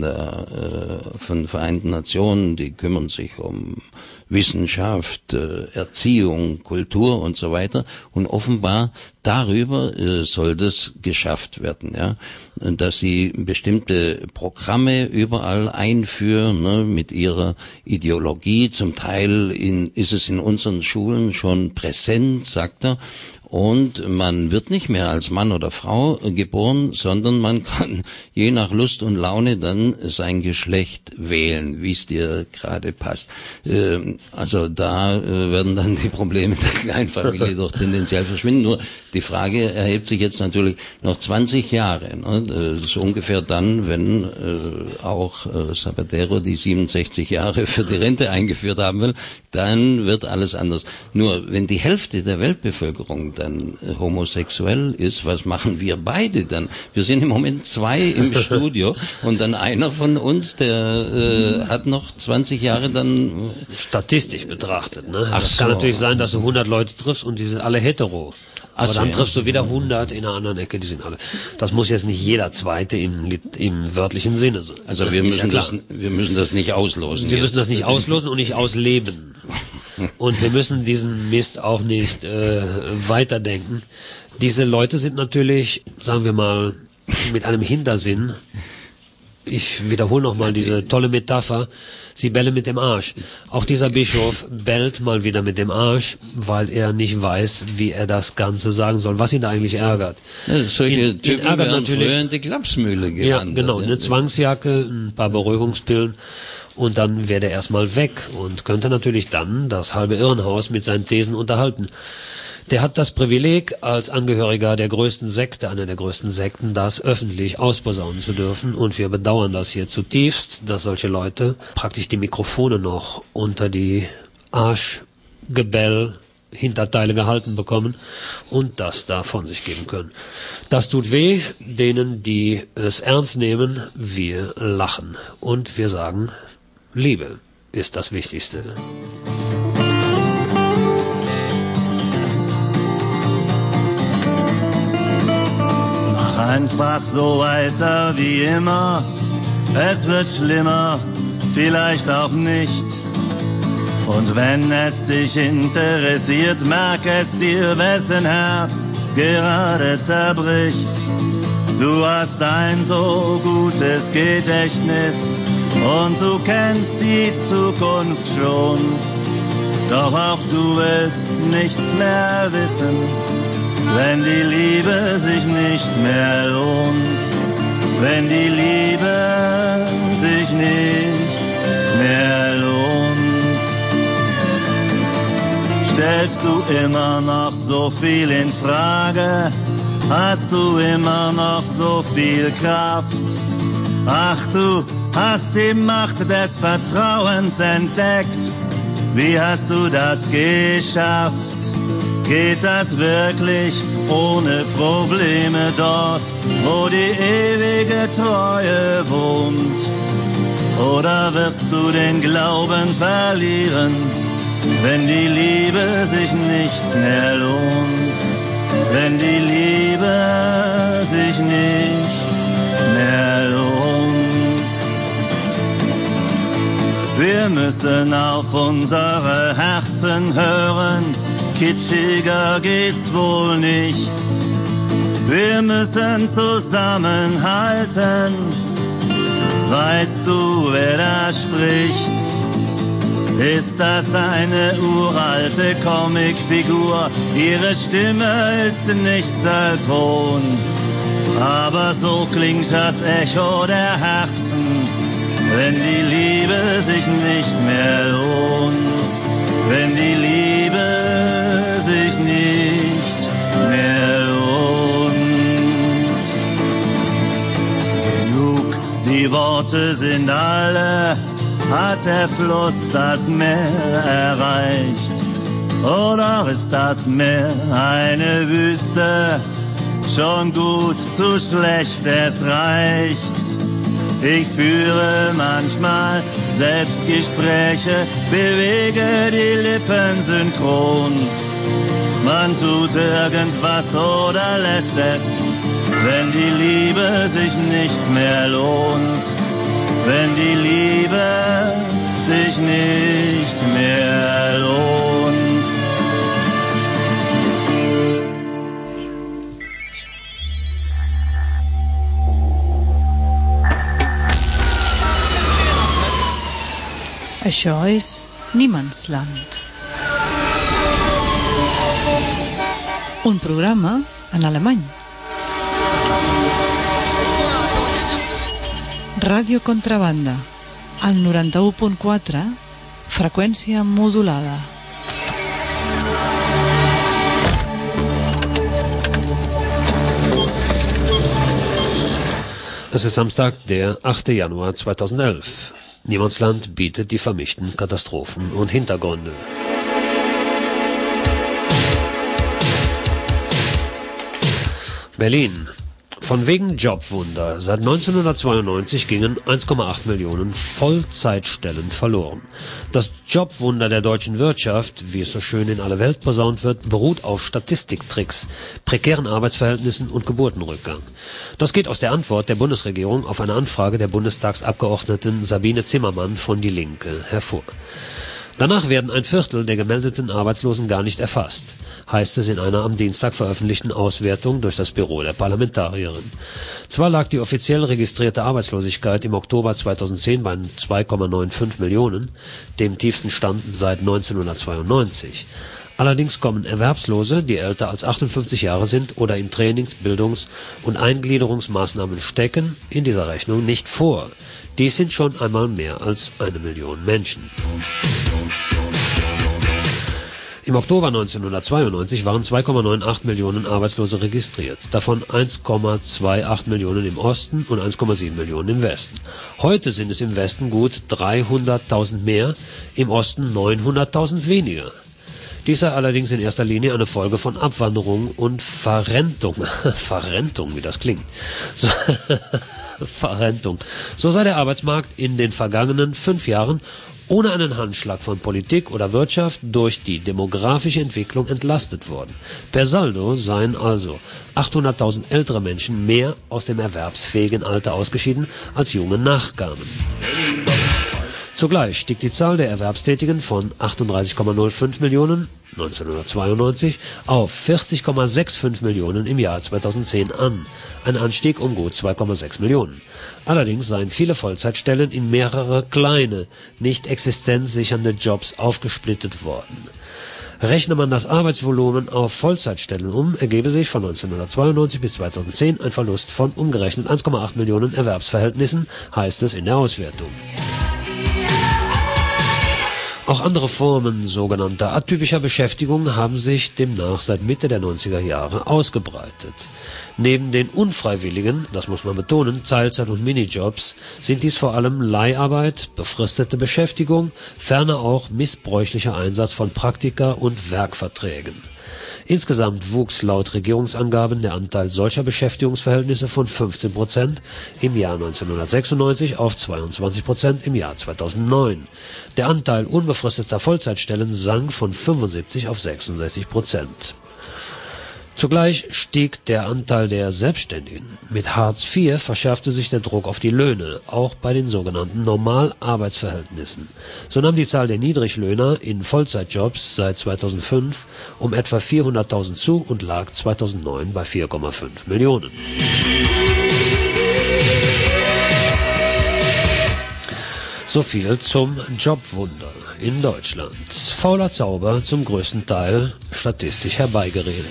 Vereinten Nationen, die kümmern sich um Wissenschaft, Erziehung, Kultur und so weiter. Und offenbar darüber soll das geschafft werden, ja, dass sie bestimmte Programme überall einführen, ne, mit ihrer Ideologie. Zum Teil ist es in unseren Schulen schon präsent, sagt er. Und man wird nicht mehr als Mann oder Frau geboren, sondern man kann je nach Lust und Laune dann sein Geschlecht wählen, wie es dir gerade passt. Also da werden dann die Probleme der Kleinfamilie doch tendenziell verschwinden. Nur die Frage erhebt sich jetzt natürlich noch 20 Jahre. Ne? So ungefähr dann, wenn auch Zapatero die 67 Jahre für die Rente eingeführt haben will, dann wird alles anders. Nur wenn die Hälfte der Weltbevölkerung dann homosexuell ist, was machen wir beide dann? Wir sind im Moment 2 im Studio und dann einer von uns, der hat noch 20 Jahre dann... Statistisch betrachtet, ne? Das kann natürlich sein, dass du 100 Leute triffst und die sind alle hetero. Aber dann triffst du wieder 100 in einer anderen Ecke, die sind alle. Das muss jetzt nicht jeder Zweite im wörtlichen Sinne sein. Also wir müssen das nicht auslosen. Wir müssen das nicht auslosen und nicht ausleben. Und wir müssen diesen Mist auch nicht weiterdenken. Diese Leute sind natürlich, sagen wir mal, mit einem Hintersinn. Ich wiederhole nochmal diese tolle Metapher. Sie bellen mit dem Arsch. Auch dieser Bischof bellt mal wieder mit dem Arsch, weil er nicht weiß, wie er das Ganze sagen soll, was ihn da eigentlich ärgert. Ja, solche Typen ärgert werden natürlich früher in die Klapsmühle gewandert. Ja, genau. Eine Zwangsjacke, ein paar Beruhigungspillen und dann wäre er erstmal weg und könnte natürlich dann das halbe Irrenhaus mit seinen Thesen unterhalten. Der hat das Privileg, als Angehöriger der größten Sekte, einer der größten Sekten, das öffentlich ausposaunen zu dürfen. Und wir bedauern das hier zutiefst, dass solche Leute praktisch die Mikrofone noch unter die Arschgebell Hinterteile gehalten bekommen und das da von sich geben können. Das tut weh, denen, die es ernst nehmen. Wir lachen und wir sagen, Liebe ist das Wichtigste. Mach einfach so weiter wie immer, es wird schlimmer, vielleicht auch nicht. Und wenn es dich interessiert, merk es dir, wessen Herz gerade zerbricht. Du hast ein so gutes Gedächtnis und du kennst die Zukunft schon. Doch auch du willst nichts mehr wissen, wenn die Liebe sich nicht mehr lohnt. Wenn die Liebe sich nicht mehr lohnt. Stellst du immer noch so viel in Frage? Hast du immer noch so viel Kraft? Ach, du hast die Macht des Vertrauens entdeckt. Wie hast du das geschafft? Geht das wirklich ohne Probleme dort, wo die ewige Treue wohnt? Oder wirst du den Glauben verlieren, wenn die Liebe sich nicht mehr lohnt? Wenn die Liebe sich nicht mehr lohnt. Wir müssen auf unsere Herzen hören, kitschiger geht's wohl nicht. Wir müssen zusammenhalten, weißt du, wer da spricht? Ist das eine uralte Comicfigur? Ihre Stimme ist nichts als Hohn, aber so klingt das Echo der Herzen, wenn die Liebe sich nicht mehr lohnt. Wenn die Liebe sich nicht mehr lohnt. Genug, die Worte sind alle. Hat der Fluss das Meer erreicht? Oder ist das Meer eine Wüste? Schon gut, zu schlecht, es reicht. Ich führe manchmal Selbstgespräche, bewege die Lippen synchron. Man tut irgendwas oder lässt es, wenn die Liebe sich nicht mehr lohnt. Wenn die Liebe sich nicht mehr lohnt. Això és Niemandsland. Un programa en alemany. Ràdio Contrabanda, al 91.4, freqüència modulada. Es ist Samstag, der 8. Januar 2011. Niemandsland bietet die vermischten Katastrophen und Hintergründe. Berlin. Von wegen Jobwunder. Seit 1992 gingen 1,8 Millionen Vollzeitstellen verloren. Das Jobwunder der deutschen Wirtschaft, wie es so schön in aller Welt posaunt wird, beruht auf Statistiktricks, prekären Arbeitsverhältnissen und Geburtenrückgang. Das geht aus der Antwort der Bundesregierung auf eine Anfrage der Bundestagsabgeordneten Sabine Zimmermann von Die Linke hervor. Danach werden 1/4 der gemeldeten Arbeitslosen gar nicht erfasst, heißt es in einer am Dienstag veröffentlichten Auswertung durch das Büro der Parlamentarierin. Zwar lag die offiziell registrierte Arbeitslosigkeit im Oktober 2010 bei 2,95 Millionen, dem tiefsten Stand seit 1992. Allerdings kommen Erwerbslose, die älter als 58 Jahre sind oder in Trainings-, Bildungs- und Eingliederungsmaßnahmen stecken, in dieser Rechnung nicht vor. Dies sind schon einmal mehr als 1 Million Menschen. Im Oktober 1992 waren 2,98 Millionen Arbeitslose registriert, davon 1,28 Millionen im Osten und 1,7 Millionen im Westen. Heute sind es im Westen gut 300.000 mehr, im Osten 900.000 weniger. Dies sei allerdings in erster Linie eine Folge von Abwanderung und Verrentung. Verrentung, wie das klingt. So, Verrentung. So sei der Arbeitsmarkt in den vergangenen 5 Jahren ohne einen Handschlag von Politik oder Wirtschaft durch die demografische Entwicklung entlastet worden. Per Saldo seien also 800.000 ältere Menschen mehr aus dem erwerbsfähigen Alter ausgeschieden, als junge nachkamen. Zugleich stieg die Zahl der Erwerbstätigen von 38,05 Millionen 1992 auf 40,65 Millionen im Jahr 2010 an, ein Anstieg um gut 2,6 Millionen. Allerdings seien viele Vollzeitstellen in mehrere kleine, nicht existenzsichernde Jobs aufgesplittet worden. Rechne man das Arbeitsvolumen auf Vollzeitstellen um, ergebe sich von 1992 bis 2010 ein Verlust von umgerechnet 1,8 Millionen Erwerbsverhältnissen, heißt es in der Auswertung. Auch andere Formen sogenannter atypischer Beschäftigung haben sich demnach seit Mitte der 90er Jahre ausgebreitet. Neben den unfreiwilligen, das muss man betonen, Teilzeit- und Minijobs sind dies vor allem Leiharbeit, befristete Beschäftigung, ferner auch missbräuchlicher Einsatz von Praktika und Werkverträgen. Insgesamt wuchs laut Regierungsangaben der Anteil solcher Beschäftigungsverhältnisse von 15% im Jahr 1996 auf 22% im Jahr 2009. Der Anteil unbefristeter Vollzeitstellen sank von 75 auf 66%. Zugleich stieg der Anteil der Selbstständigen. Mit Hartz IV verschärfte sich der Druck auf die Löhne, auch bei den sogenannten Normalarbeitsverhältnissen. So nahm die Zahl der Niedriglöhner in Vollzeitjobs seit 2005 um etwa 400.000 zu und lag 2009 bei 4,5 Millionen. So viel zum Jobwunder in Deutschland. Fauler Zauber zum größten Teil statistisch herbeigeredet.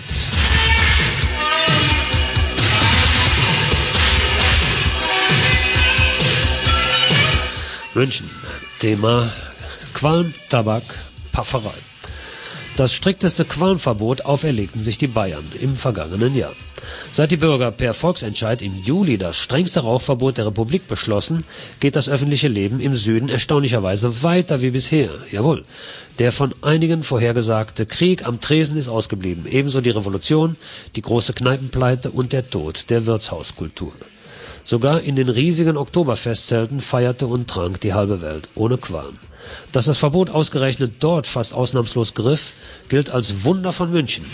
München. Thema Qualm, Tabak, Pafferei. Das strikteste Qualmverbot auferlegten sich die Bayern im vergangenen Jahr. Seit die Bürger per Volksentscheid im Juli das strengste Rauchverbot der Republik beschlossen, geht das öffentliche Leben im Süden erstaunlicherweise weiter wie bisher. Jawohl, der von einigen vorhergesagte Krieg am Tresen ist ausgeblieben, ebenso die Revolution, die große Kneipenpleite und der Tod der Wirtshauskultur. Sogar in den riesigen Oktoberfestzelten feierte und trank die halbe Welt ohne Qualm. Dass das Verbot ausgerechnet dort fast ausnahmslos griff, gilt als Wunder von München.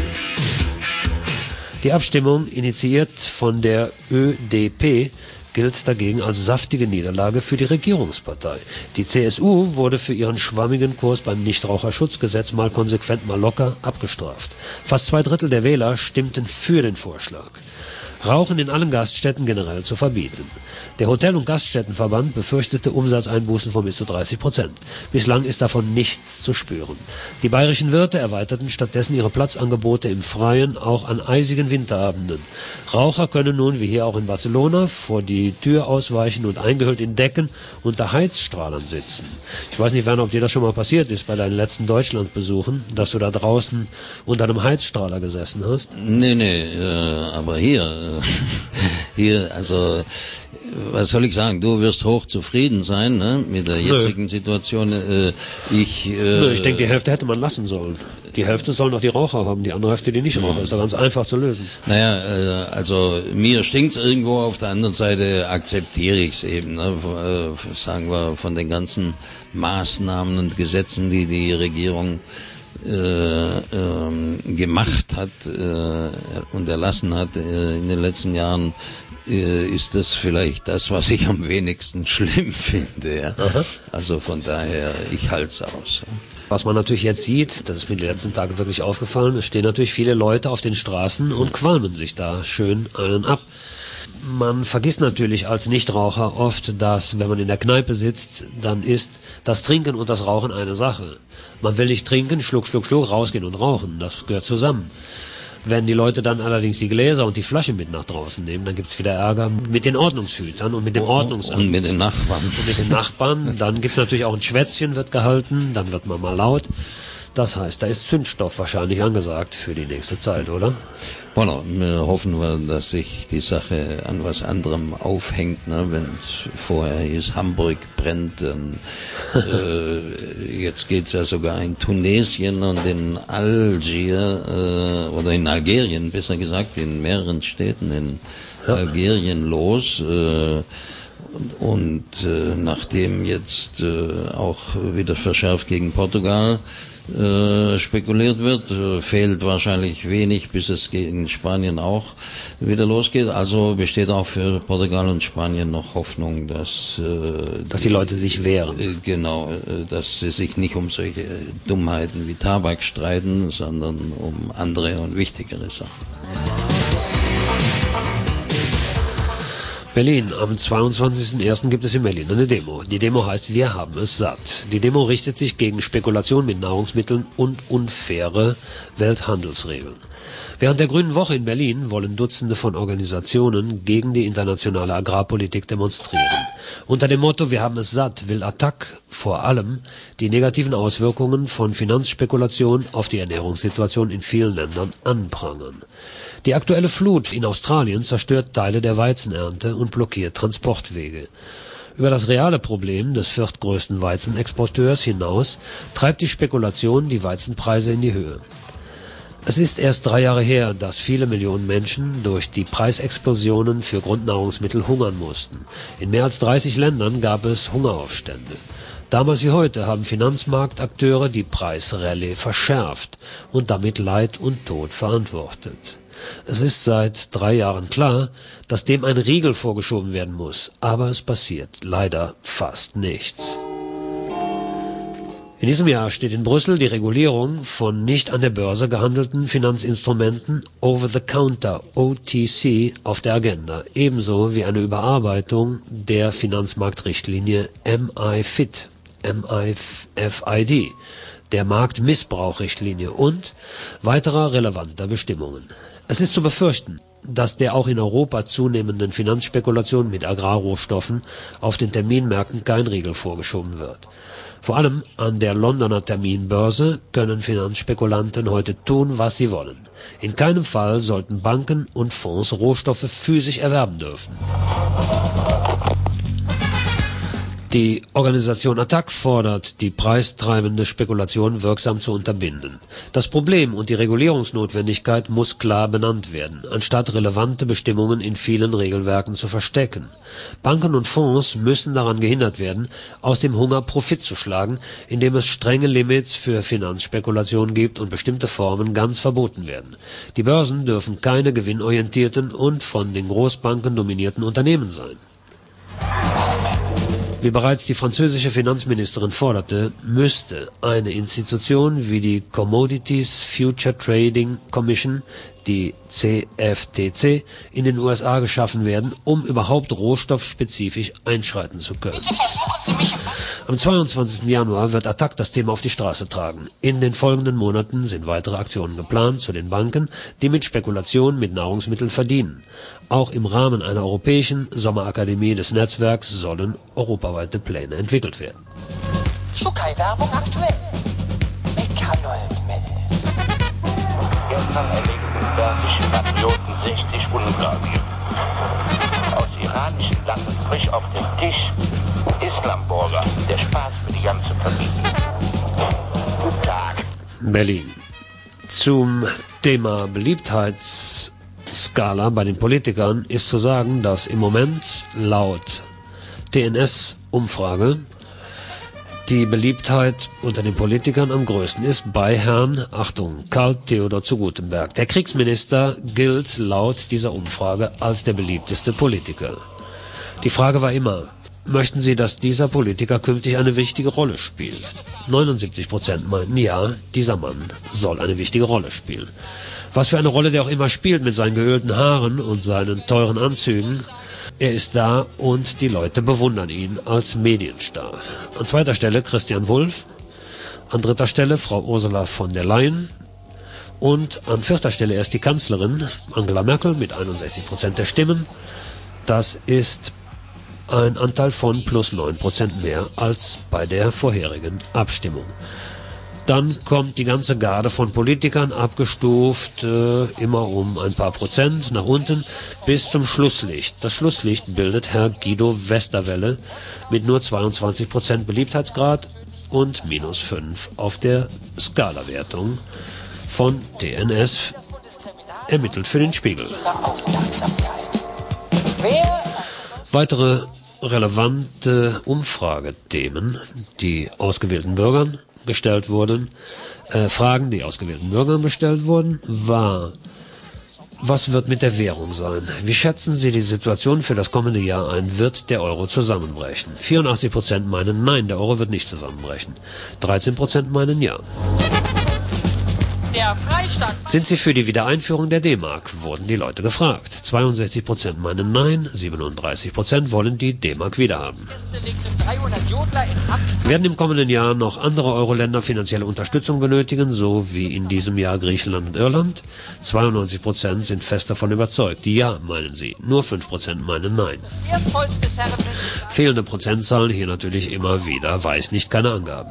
Die Abstimmung, initiiert von der ÖDP, gilt dagegen als saftige Niederlage für die Regierungspartei. Die CSU wurde für ihren schwammigen Kurs beim Nichtraucherschutzgesetz mal konsequent, mal locker abgestraft. Fast 2/3 der Wähler stimmten für den Vorschlag. Rauchen in allen Gaststätten generell zu verbieten. Der Hotel- und Gaststättenverband befürchtete Umsatzeinbußen von bis zu 30%. Bislang ist davon nichts zu spüren. Die bayerischen Wirte erweiterten stattdessen ihre Platzangebote im Freien auch an eisigen Winterabenden. Raucher können nun, wie hier auch in Barcelona, vor die Tür ausweichen und eingehüllt in Decken unter Heizstrahlern sitzen. Ich weiß nicht, Werner, ob dir das schon mal passiert ist bei deinen letzten Deutschlandbesuchen, dass du da draußen unter einem Heizstrahler gesessen hast? Nee, aber hier, also, was soll ich sagen, du wirst hoch zufrieden sein, ne, mit der jetzigen Situation. Ich denke, die Hälfte hätte man lassen sollen. Die Hälfte sollen doch die Raucher haben, die andere Hälfte die Nichtraucher. Ist doch ganz einfach zu lösen. Naja, also mir stinkt's irgendwo, auf der anderen Seite akzeptiere ich's eben, ne, sagen wir, von den ganzen Maßnahmen und Gesetzen, die die Regierung gemacht hat und erlassen hat in den letzten Jahren, ist das vielleicht das, was ich am wenigsten schlimm finde. Ja? Also von daher, ich halte es aus. Ja. Was man natürlich jetzt sieht, das ist mir die letzten Tage wirklich aufgefallen, es stehen natürlich viele Leute auf den Straßen und qualmen sich da schön einen ab. Man vergisst natürlich als Nichtraucher oft, dass, wenn man in der Kneipe sitzt, dann ist das Trinken und das Rauchen eine Sache. Man will nicht trinken, Schluck, rausgehen und rauchen. Das gehört zusammen. Wenn die Leute dann allerdings die Gläser und die Flasche mit nach draußen nehmen, dann gibt's wieder Ärger mit den Ordnungshütern und mit dem Ordnungsamt. Und mit den Nachbarn. Und mit den Nachbarn. Dann gibt's natürlich auch ein Schwätzchen, wird gehalten, dann wird man mal laut. Das heißt, da ist Zündstoff wahrscheinlich angesagt für die nächste Zeit, oder? Voilà, hoffen wir, dass sich die Sache an was anderem aufhängt, ne? Wenn vorher hieß, Hamburg brennt, dann jetzt geht's ja sogar in Tunesien und in Algier, oder in Algerien, besser gesagt, in mehreren Städten in Algerien los. Und nachdem jetzt auch wieder verschärft gegen Portugal spekuliert wird, fehlt wahrscheinlich wenig, bis es gegen Spanien auch wieder losgeht. Also besteht auch für Portugal und Spanien noch Hoffnung, dass die Leute sich wehren. Genau, dass sie sich nicht um solche Dummheiten wie Tabak streiten, sondern um andere und wichtigere Sachen. Berlin. Am 22.01. gibt es in Berlin eine Demo. Die Demo heißt Wir haben es satt. Die Demo richtet sich gegen Spekulation mit Nahrungsmitteln und unfaire Welthandelsregeln. Während der Grünen Woche in Berlin wollen Dutzende von Organisationen gegen die internationale Agrarpolitik demonstrieren. Unter dem Motto Wir haben es satt will ATTAC vor allem die negativen Auswirkungen von Finanzspekulation auf die Ernährungssituation in vielen Ländern anprangern. Die aktuelle Flut in Australien zerstört Teile der Weizenernte und blockiert Transportwege. Über das reale Problem des viertgrößten Weizenexporteurs hinaus treibt die Spekulation die Weizenpreise in die Höhe. Es ist erst 3 Jahre her, dass viele Millionen Menschen durch die Preisexplosionen für Grundnahrungsmittel hungern mussten. In mehr als 30 Ländern gab es Hungeraufstände. Damals wie heute haben Finanzmarktakteure die Preisrallye verschärft und damit Leid und Tod verantwortet. Es ist seit 3 Jahren klar, dass dem ein Riegel vorgeschoben werden muss, aber es passiert leider fast nichts. In diesem Jahr steht in Brüssel die Regulierung von nicht an der Börse gehandelten Finanzinstrumenten Over-the-Counter (OTC) auf der Agenda, ebenso wie eine Überarbeitung der Finanzmarktrichtlinie MiFID, der Marktmissbrauchrichtlinie und weiterer relevanter Bestimmungen. Es ist zu befürchten, dass der auch in Europa zunehmenden Finanzspekulation mit Agrarrohstoffen auf den Terminmärkten kein Riegel vorgeschoben wird. Vor allem an der Londoner Terminbörse können Finanzspekulanten heute tun, was sie wollen. In keinem Fall sollten Banken und Fonds Rohstoffe physisch erwerben dürfen. Die Organisation ATTAC fordert, die preistreibende Spekulation wirksam zu unterbinden. Das Problem und die Regulierungsnotwendigkeit muss klar benannt werden, anstatt relevante Bestimmungen in vielen Regelwerken zu verstecken. Banken und Fonds müssen daran gehindert werden, aus dem Hunger Profit zu schlagen, indem es strenge Limits für Finanzspekulation gibt und bestimmte Formen ganz verboten werden. Die Börsen dürfen keine gewinnorientierten und von den Großbanken dominierten Unternehmen sein. Wie bereits die französische Finanzministerin forderte, müsste eine Institution wie die Commodities Future Trading Commission, die CFTC, in den USA geschaffen werden, um überhaupt rohstoffspezifisch einschreiten zu können. Am 22. Januar wird ATTAC das Thema auf die Straße tragen. In den folgenden Monaten sind weitere Aktionen geplant zu den Banken, die mit Spekulation mit Nahrungsmitteln verdienen. Auch im Rahmen einer europäischen Sommerakademie des Netzwerks sollen europaweite Pläne entwickelt werden. Schukai-Werbung aktuell. Mekanold meldet. Gestern erlegten persische Patrioten 60 Ungläubige. Aus iranischen Landen frisch auf dem Tisch. Islamburger, der Spaß für die ganze Familie. Guten Tag. Berlin. Zum Thema Beliebtheitsskala bei den Politikern ist zu sagen, dass im Moment laut TNS-Umfrage die Beliebtheit unter den Politikern am größten ist bei Herrn, Achtung, Karl Theodor zu Guttenberg. Der Kriegsminister gilt laut dieser Umfrage als der beliebteste Politiker. Die Frage war immer, möchten Sie, dass dieser Politiker künftig eine wichtige Rolle spielt? 79% meinten, ja, dieser Mann soll eine wichtige Rolle spielen. Was für eine Rolle der auch immer spielt mit seinen geölten Haaren und seinen teuren Anzügen. Er ist da und die Leute bewundern ihn als Medienstar. An zweiter Stelle Christian Wulff, an dritter Stelle Frau Ursula von der Leyen und an vierter Stelle erst die Kanzlerin Angela Merkel mit 61% der Stimmen. Das ist ein Anteil von plus 9% mehr als bei der vorherigen Abstimmung. Dann kommt die ganze Garde von Politikern, abgestuft, immer um ein paar Prozent nach unten, bis zum Schlusslicht. Das Schlusslicht bildet Herr Guido Westerwelle mit nur 22% Beliebtheitsgrad und -5 auf der Skalawertung von TNS, ermittelt für den Spiegel. Weitere relevante Umfragethemen, die ausgewählten Bürgern gestellt wurden, Fragen, die ausgewählten Bürgern gestellt wurden, war: Was wird mit der Währung sein? Wie schätzen Sie die Situation für das kommende Jahr ein? Wird der Euro zusammenbrechen? 84% meinen nein, der Euro wird nicht zusammenbrechen. 13% meinen ja. Der Freistaat. Sind Sie für die Wiedereinführung der D-Mark? Wurden die Leute gefragt. 62% meinen nein, 37% wollen die D-Mark wiederhaben. Werden im kommenden Jahr noch andere Euro-Länder finanzielle Unterstützung benötigen, so wie in diesem Jahr Griechenland und Irland? 92% sind fest davon überzeugt. Ja, meinen sie. Nur 5% meinen nein. Fehlende Prozentzahlen hier natürlich immer wieder. Weiß nicht, keine Angaben.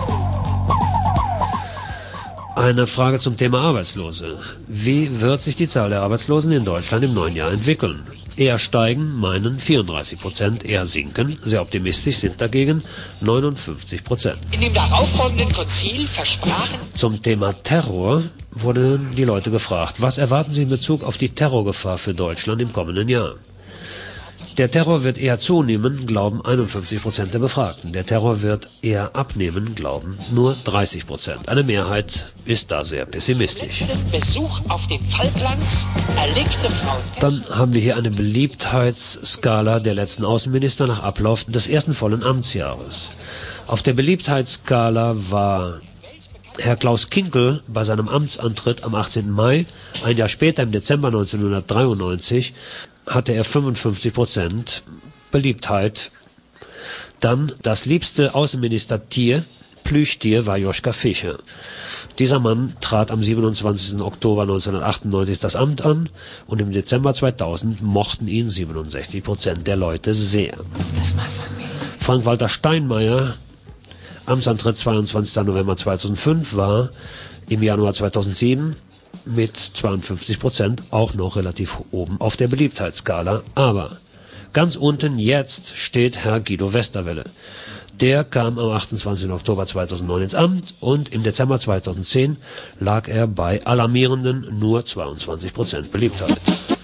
Eine Frage zum Thema Arbeitslose. Wie wird sich die Zahl der Arbeitslosen in Deutschland im neuen Jahr entwickeln? Eher steigen, meinen 34%, eher sinken. Sehr optimistisch sind dagegen 59%. In dem darauffolgenden Konzil versprachen. Zum Thema Terror wurden die Leute gefragt. Was erwarten Sie in Bezug auf die Terrorgefahr für Deutschland im kommenden Jahr? Der Terror wird eher zunehmen, glauben 51% der Befragten. Der Terror wird eher abnehmen, glauben nur 30%. Eine Mehrheit ist da sehr pessimistisch. Besuch auf dem Falklands, erlegte Frau. Dann haben wir hier eine Beliebtheitsskala der letzten Außenminister nach Ablauf des ersten vollen Amtsjahres. Auf der Beliebtheitsskala war Herr Klaus Kinkel bei seinem Amtsantritt am 18. Mai, ein Jahr später im Dezember 1993, hatte er 55% Beliebtheit. Dann das liebste Außenministertier, Plüschtier, war Joschka Fischer. Dieser Mann trat am 27. Oktober 1998 das Amt an und im Dezember 2000 mochten ihn 67% der Leute sehr. Frank-Walter Steinmeier, Amtsantritt 22. November 2005, war im Januar 2007 mit 52% auch noch relativ oben auf der Beliebtheitsskala. Aber ganz unten jetzt steht Herr Guido Westerwelle. Der kam am 28. Oktober 2009 ins Amt und im Dezember 2010 lag er bei alarmierenden nur 22% Beliebtheit.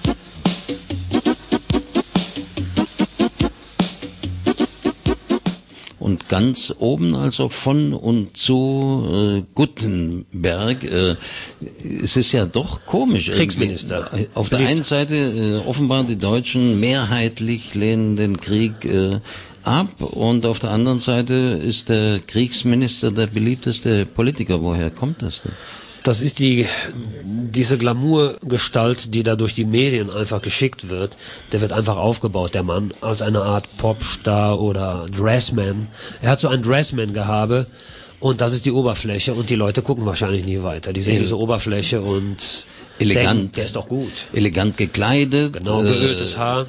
Und ganz oben, also von und zu Guttenberg, es ist ja doch komisch. Kriegsminister. Auf der einen Seite offenbar die Deutschen mehrheitlich lehnen den Krieg ab und auf der anderen Seite ist der Kriegsminister der beliebteste Politiker. Woher kommt das denn? Das ist diese Glamour-Gestalt, die da durch die Medien einfach geschickt wird. Der wird einfach aufgebaut, der Mann, als eine Art Popstar oder Dressman. Er hat so ein Dressman-Gehabe und das ist die Oberfläche und die Leute gucken wahrscheinlich nie weiter. Die sehen diese Oberfläche und elegant, denken, der ist doch gut. Elegant gekleidet. Genau, geöltes Haar.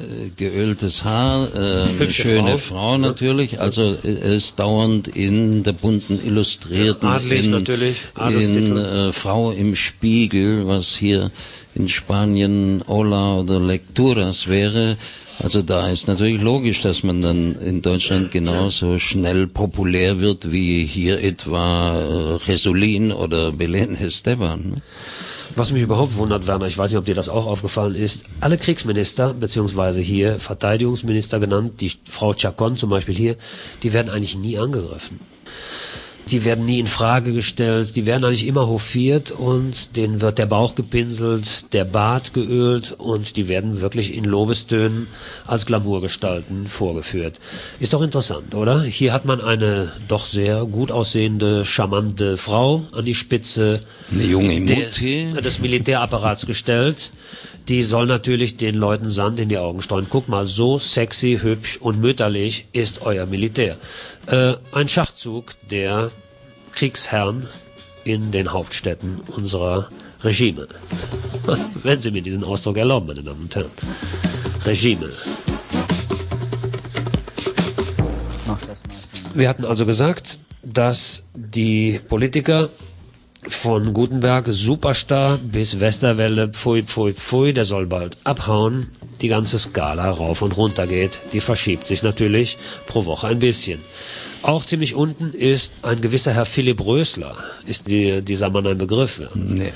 Eine schöne Frau natürlich. Also er ist dauernd in der bunten Illustrierten. Adelig natürlich. In Frau im Spiegel, was hier in Spanien Ola oder Lecturas wäre. Also da ist natürlich logisch, dass man dann in Deutschland genauso schnell populär wird wie hier etwa Jesulín oder Belén Esteban. Ne? Was mich überhaupt wundert, Werner, ich weiß nicht, ob dir das auch aufgefallen ist, alle Kriegsminister, beziehungsweise hier Verteidigungsminister genannt, die Frau Chacon zum Beispiel hier, die werden eigentlich nie angegriffen. Die werden nie in Frage gestellt, die werden eigentlich immer hofiert und denen wird der Bauch gepinselt, der Bart geölt und die werden wirklich in Lobestönen als Glamourgestalten vorgeführt. Ist doch interessant, oder? Hier hat man eine doch sehr gut aussehende, charmante Frau an die Spitze eine junge Mutti des Militärapparats gestellt. Die soll natürlich den Leuten Sand in die Augen streuen. Guck mal, so sexy, hübsch und mütterlich ist euer Militär. Ein Schachzug der Kriegsherren in den Hauptstädten unserer Regime. Wenn Sie mir diesen Ausdruck erlauben, meine Damen und Herren. Regime. Wir hatten also gesagt, dass die Politiker von Gutenberg, Superstar, bis Westerwelle, pfui, pfui, pfui, der soll bald abhauen, die ganze Skala rauf und runter geht. Die verschiebt sich natürlich pro Woche ein bisschen. Auch ziemlich unten ist ein gewisser Herr Philipp Rösler. Ist dieser Mann ein Begriff? Ja? Nee.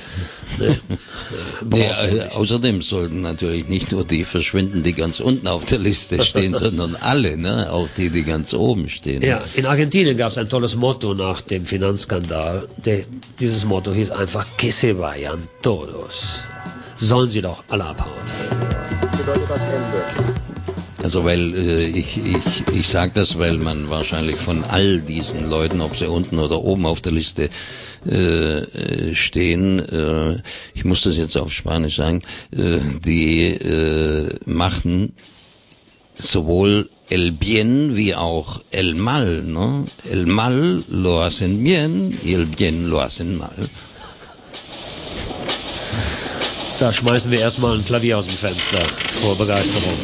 Außerdem sollten natürlich nicht nur die verschwinden, die ganz unten auf der Liste stehen, sondern alle, ne? Auch die ganz oben stehen. Ja, in Argentinien gab es ein tolles Motto nach dem Finanzskandal. Dieses Motto hieß einfach "Que se vayan todos". Sollen sie doch alle abhauen. Also weil ich sage das, weil man wahrscheinlich von all diesen Leuten, ob sie unten oder oben auf der Liste stehen, ich muss das jetzt auf Spanisch sagen, die machen sowohl el bien wie auch el mal, ne? El mal lo hacen bien y el bien lo hacen mal. Da schmeißen wir erstmal ein Klavier aus dem Fenster vor Begeisterung.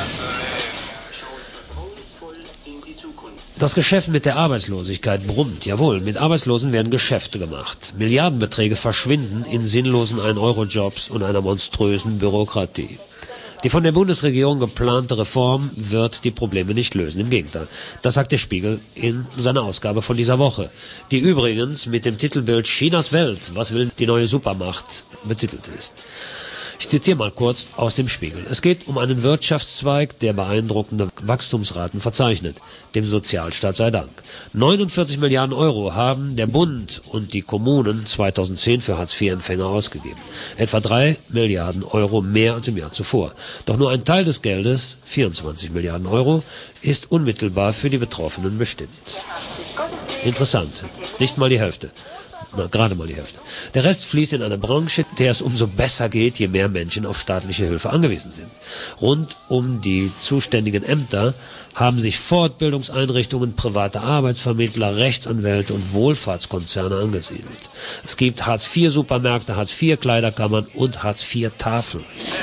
Das Geschäft mit der Arbeitslosigkeit brummt, jawohl, mit Arbeitslosen werden Geschäfte gemacht. Milliardenbeträge verschwinden in sinnlosen 1-Euro-Jobs und einer monströsen Bürokratie. Die von der Bundesregierung geplante Reform wird die Probleme nicht lösen, im Gegenteil. Das sagt der Spiegel in seiner Ausgabe von dieser Woche, die übrigens mit dem Titelbild "Chinas Welt, was will die neue Supermacht?" betitelt ist. Ich zitiere mal kurz aus dem Spiegel. Es geht um einen Wirtschaftszweig, der beeindruckende Wachstumsraten verzeichnet. Dem Sozialstaat sei Dank. 49 Milliarden Euro haben der Bund und die Kommunen 2010 für Hartz-IV-Empfänger ausgegeben. Etwa 3 Milliarden Euro mehr als im Jahr zuvor. Doch nur ein Teil des Geldes, 24 Milliarden Euro, ist unmittelbar für die Betroffenen bestimmt. Interessant. Nicht mal die Hälfte. Gerade mal die Hälfte. Der Rest fließt in eine Branche, der es umso besser geht, je mehr Menschen auf staatliche Hilfe angewiesen sind. Rund um die zuständigen Ämter haben sich Fortbildungseinrichtungen, private Arbeitsvermittler, Rechtsanwälte und Wohlfahrtskonzerne angesiedelt. Es gibt Hartz-IV-Supermärkte, Hartz-IV-Kleiderkammern und Hartz-IV-Tafeln.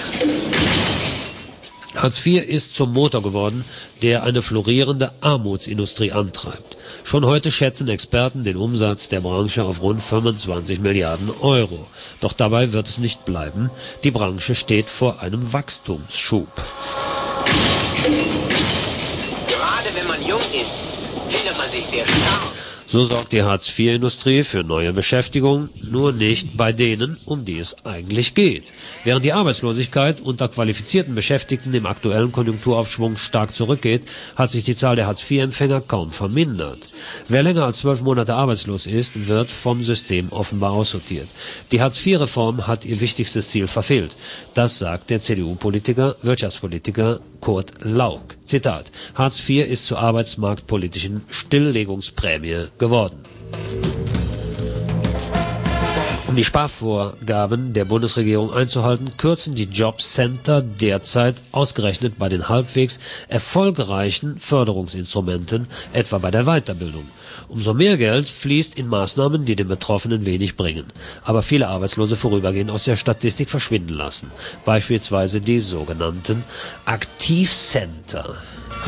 Hartz IV ist zum Motor geworden, der eine florierende Armutsindustrie antreibt. Schon heute schätzen Experten den Umsatz der Branche auf rund 25 Milliarden Euro. Doch dabei wird es nicht bleiben. Die Branche steht vor einem Wachstumsschub. Gerade wenn man jung ist, findet man sich sehr stark. So sorgt die Hartz-IV-Industrie für neue Beschäftigung, nur nicht bei denen, um die es eigentlich geht. Während die Arbeitslosigkeit unter qualifizierten Beschäftigten im aktuellen Konjunkturaufschwung stark zurückgeht, hat sich die Zahl der Hartz-IV-Empfänger kaum vermindert. Wer länger als 12 Monate arbeitslos ist, wird vom System offenbar aussortiert. Die Hartz-IV-Reform hat ihr wichtigstes Ziel verfehlt. Das sagt der CDU-Politiker, Wirtschaftspolitiker Kurt Lauk. Zitat: Hartz IV ist zur arbeitsmarktpolitischen Stilllegungsprämie geworden. Um die Sparvorgaben der Bundesregierung einzuhalten, kürzen die Jobcenter derzeit ausgerechnet bei den halbwegs erfolgreichen Förderungsinstrumenten, etwa bei der Weiterbildung. Umso mehr Geld fließt in Maßnahmen, die den Betroffenen wenig bringen, aber viele Arbeitslose vorübergehend aus der Statistik verschwinden lassen. Beispielsweise die sogenannten Aktivcenter.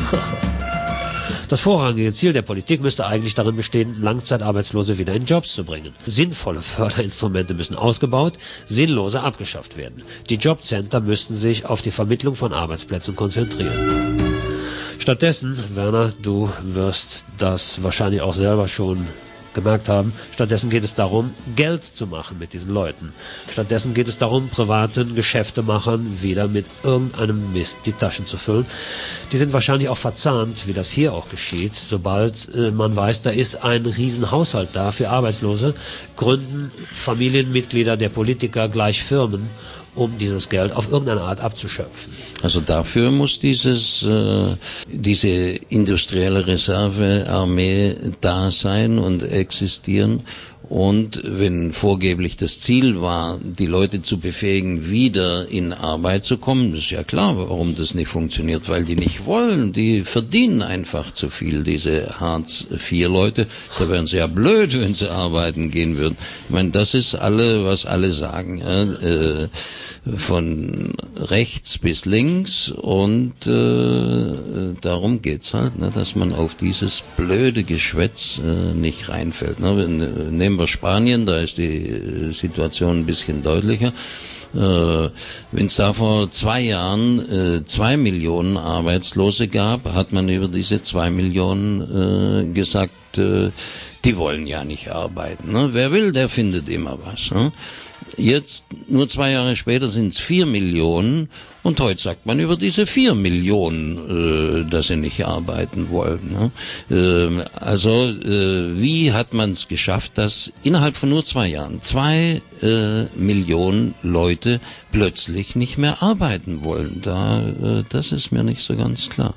Das vorrangige Ziel der Politik müsste eigentlich darin bestehen, Langzeitarbeitslose wieder in Jobs zu bringen. Sinnvolle Förderinstrumente müssen ausgebaut, sinnlose abgeschafft werden. Die Jobcenter müssten sich auf die Vermittlung von Arbeitsplätzen konzentrieren. Stattdessen, Werner, du wirst das wahrscheinlich auch selber schon gemerkt haben, stattdessen geht es darum, Geld zu machen mit diesen Leuten. Stattdessen geht es darum, privaten Geschäftemachern wieder mit irgendeinem Mist die Taschen zu füllen. Die sind wahrscheinlich auch verzahnt, wie das hier auch geschieht. Sobald man weiß, da ist ein Riesenhaushalt da für Arbeitslose, gründen Familienmitglieder der Politiker gleich Firmen, um dieses Geld auf irgendeine Art abzuschöpfen. Also dafür muss diese industrielle Reservearmee da sein und existieren, Und wenn vorgeblich das Ziel war, die Leute zu befähigen, wieder in Arbeit zu kommen, ist ja klar, warum das nicht funktioniert, weil die nicht wollen, die verdienen einfach zu viel, diese Hartz-IV-Leute. Da wären sie ja blöd, wenn sie arbeiten gehen würden. Ich meine, das ist was alle sagen, ja, von rechts bis links, und darum geht's halt, ne, dass man auf dieses blöde Geschwätz nicht reinfällt. Ne. Nehmen wir Spanien, da ist die Situation ein bisschen deutlicher. Wenn es da vor 2 Jahren 2 Millionen Arbeitslose gab, hat man über diese 2 Millionen gesagt, die wollen ja nicht arbeiten. Ne? Wer will, der findet immer was. Ne? Jetzt, nur 2 Jahre später, sind es 4 Millionen, und heute sagt man über diese 4 Millionen, dass sie nicht arbeiten wollen. Ne? Wie hat man es geschafft, dass innerhalb von nur 2 Jahren 2 Millionen Leute plötzlich nicht mehr arbeiten wollen? Das ist mir nicht so ganz klar.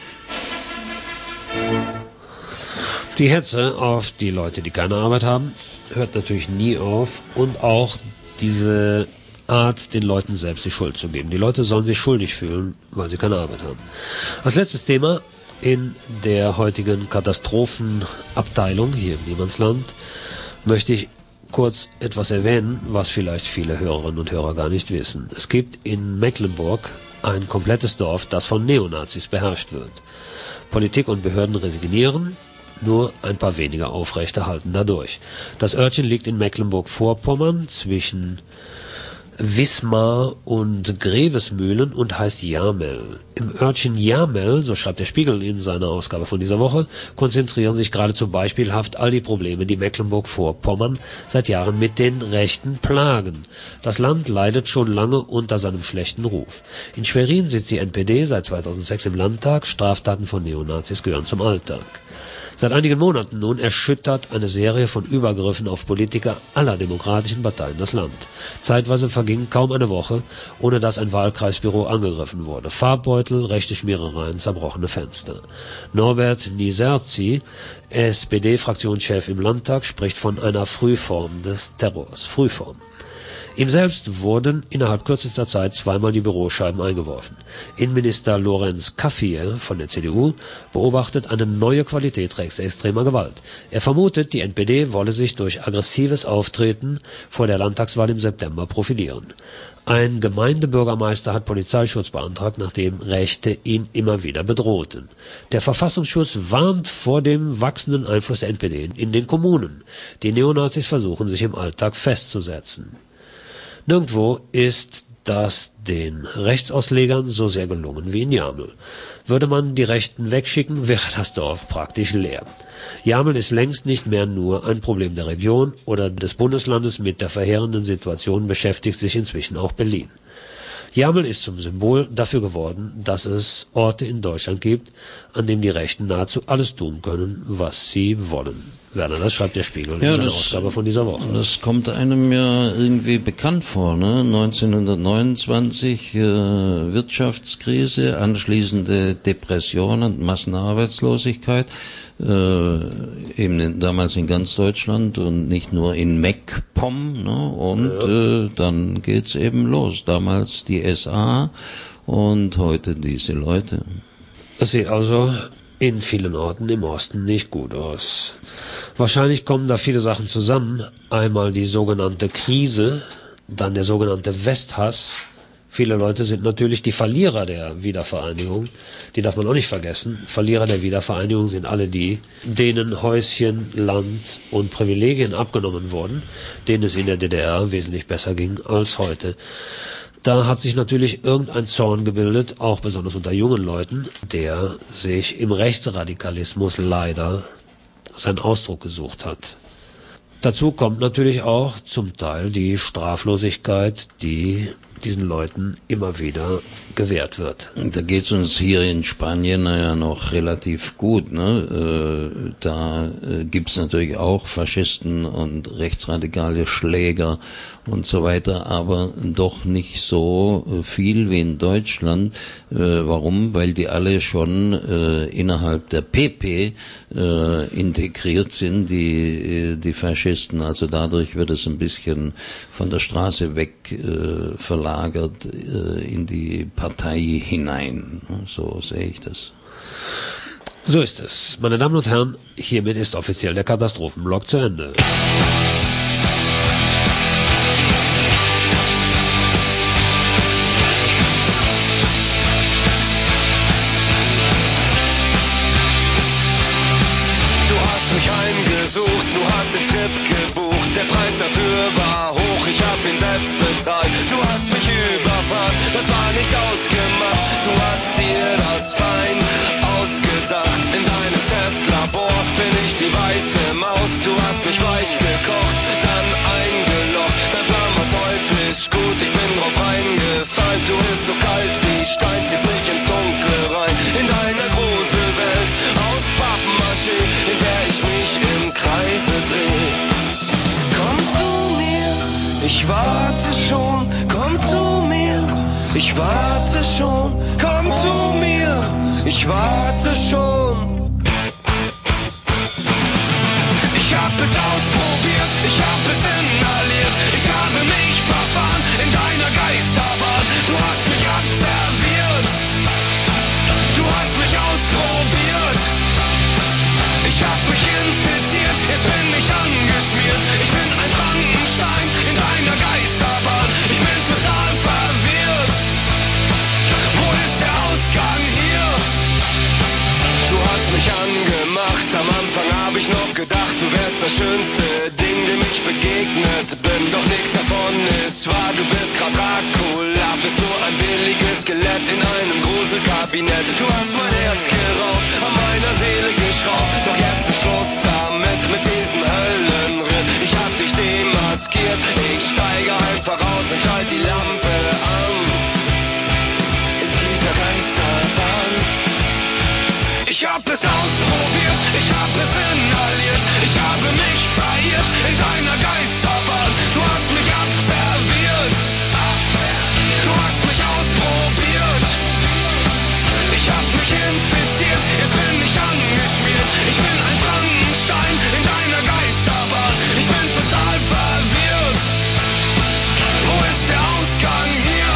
Die Hetze auf die Leute, die keine Arbeit haben, hört natürlich nie auf, und auch diese Art, den Leuten selbst die Schuld zu geben. Die Leute sollen sich schuldig fühlen, weil sie keine Arbeit haben. Als letztes Thema in der heutigen Katastrophenabteilung hier im Niemandsland möchte ich kurz etwas erwähnen, was vielleicht viele Hörerinnen und Hörer gar nicht wissen. Es gibt in Mecklenburg ein komplettes Dorf, das von Neonazis beherrscht wird. Politik und Behörden resignieren, nur ein paar wenige Aufrechte halten dadurch. Das Örtchen liegt in Mecklenburg-Vorpommern zwischen Wismar und Grevesmühlen und heißt Jamel. Im Örtchen Jamel, so schreibt der Spiegel in seiner Ausgabe von dieser Woche, konzentrieren sich geradezu beispielhaft all die Probleme, die Mecklenburg-Vorpommern seit Jahren mit den Rechten plagen. Das Land leidet schon lange unter seinem schlechten Ruf. In Schwerin sitzt die NPD seit 2006 im Landtag, Straftaten von Neonazis gehören zum Alltag. Seit einigen Monaten nun erschüttert eine Serie von Übergriffen auf Politiker aller demokratischen Parteien das Land. Zeitweise verging kaum eine Woche, ohne dass ein Wahlkreisbüro angegriffen wurde. Farbbeutel, rechte Schmierereien, zerbrochene Fenster. Norbert Niserzi, SPD-Fraktionschef im Landtag, spricht von einer Frühform des Terrors. Frühform. Ihm selbst wurden innerhalb kürzester Zeit 2-mal die Büroscheiben eingeworfen. Innenminister Lorenz Cafier von der CDU beobachtet eine neue Qualität rechtsextremer Gewalt. Er vermutet, die NPD wolle sich durch aggressives Auftreten vor der Landtagswahl im September profilieren. Ein Gemeindebürgermeister hat Polizeischutz beantragt, nachdem Rechte ihn immer wieder bedrohten. Der Verfassungsschutz warnt vor dem wachsenden Einfluss der NPD in den Kommunen. Die Neonazis versuchen, sich im Alltag festzusetzen. Nirgendwo ist das den Rechtsauslegern so sehr gelungen wie in Jamel. Würde man die Rechten wegschicken, wäre das Dorf praktisch leer. Jamel ist längst nicht mehr nur ein Problem der Region oder des Bundeslandes. Mit der verheerenden Situation beschäftigt sich inzwischen auch Berlin. Jamel ist zum Symbol dafür geworden, dass es Orte in Deutschland gibt, an denen die Rechten nahezu alles tun können, was sie wollen. Werner, das schreibt der Spiegel in seiner Ausgabe von dieser Woche. Das kommt einem ja irgendwie bekannt vor, ne? 1929 Wirtschaftskrise, anschließende Depression und Massenarbeitslosigkeit, eben damals in ganz Deutschland und nicht nur in MacPom, ne? Und dann geht's eben los. Damals die SA und heute diese Leute. Es sieht also in vielen Orten im Osten nicht gut aus. Wahrscheinlich kommen da viele Sachen zusammen. Einmal die sogenannte Krise, dann der sogenannte Westhass. Viele Leute sind natürlich die Verlierer der Wiedervereinigung. Die darf man auch nicht vergessen. Verlierer der Wiedervereinigung sind alle die, denen Häuschen, Land und Privilegien abgenommen wurden, denen es in der DDR wesentlich besser ging als heute. Da hat sich natürlich irgendein Zorn gebildet, auch besonders unter jungen Leuten, der sich im Rechtsradikalismus leider seinen Ausdruck gesucht hat. Dazu kommt natürlich auch zum Teil die Straflosigkeit, die diesen Leuten immer wieder gewährt wird. Da geht es uns hier in Spanien ja noch relativ gut, ne? Da gibt's natürlich auch Faschisten und rechtsradikale Schläger und so weiter, aber doch nicht so viel wie in Deutschland. Warum? Weil die alle schon innerhalb der PP integriert sind, die Faschisten. Also dadurch wird es ein bisschen von der Straße weg verlagert in die Partei hinein. So sehe ich das. So ist es. Meine Damen und Herren, hiermit ist offiziell der Katastrophenblock zu Ende. Du hast mich heimgesucht, du hast den Trip gebucht, der Preis dafür war hoch, ich hab ihn selbst bezahlt. Du hast mich überfahren, das war nicht ausgemacht, du hast dir das fein ausgedacht. In deinem Testlabor bin ich die weiße Maus, du hast mich weich gekocht, dann eingelocht. Dein Plan war teuflisch gut, ich bin drauf reingefallen. Du bist so kalt wie Stein, ziehst mich ins Dunkle rein. In deiner Gruselwelt aus Pappmaché, in der ich mich im Kreise dreh. Komm zu mir, ich warte schon, komm zu mir, ich warte schon, komm zu mir, ich warte schon. Ich hab es ausprobiert, ich hab es inhaliert, ich habe mich verfahren in deiner Geisterbahn. Du hast mich abserviert, du hast mich ausprobiert. Ich hab mich infiziert, jetzt bin ich angeschmiert. Ich bin ein Frankenstein in deiner Geisterbahn. Ich bin total verwirrt. Wo ist der Ausgang hier? Du hast mich angemacht, am Anfang hab ich noch gedacht, du wärst das schönste Ding, dem ich begegnet bin. Doch nichts davon ist wahr, du bist grad Dracula, bist nur ein billiges Skelett in einem Gruselkabinett. Du hast mein Herz geraubt, an meiner Seele geschraubt, doch jetzt ist Schluss damit, mit diesem Höllenritt. Ich hab dich demaskiert, ich steige einfach raus und schalt die Lampe an. In dieser Geisterbahn. Ich hab es ausprobiert, ich hab es inhaliert, ich habe mich verirrt in deiner Geisterbahn. Du hast mich abserviert, du hast mich ausprobiert. Ich hab mich infiziert, jetzt bin ich angeschmiert. Ich bin ein Frankenstein in deiner Geisterbahn. Ich bin total verwirrt. Wo ist der Ausgang hier?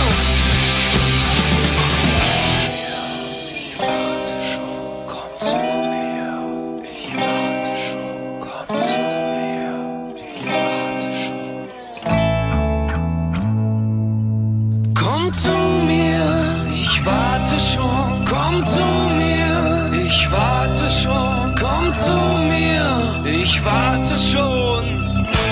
Ich warte schon, komm zu mir. Ich warte schon, komm zu mir. Ich warte schon. Komm zu mir, ich warte schon. Komm zu mir, ich warte schon. Komm zu mir, ich warte schon.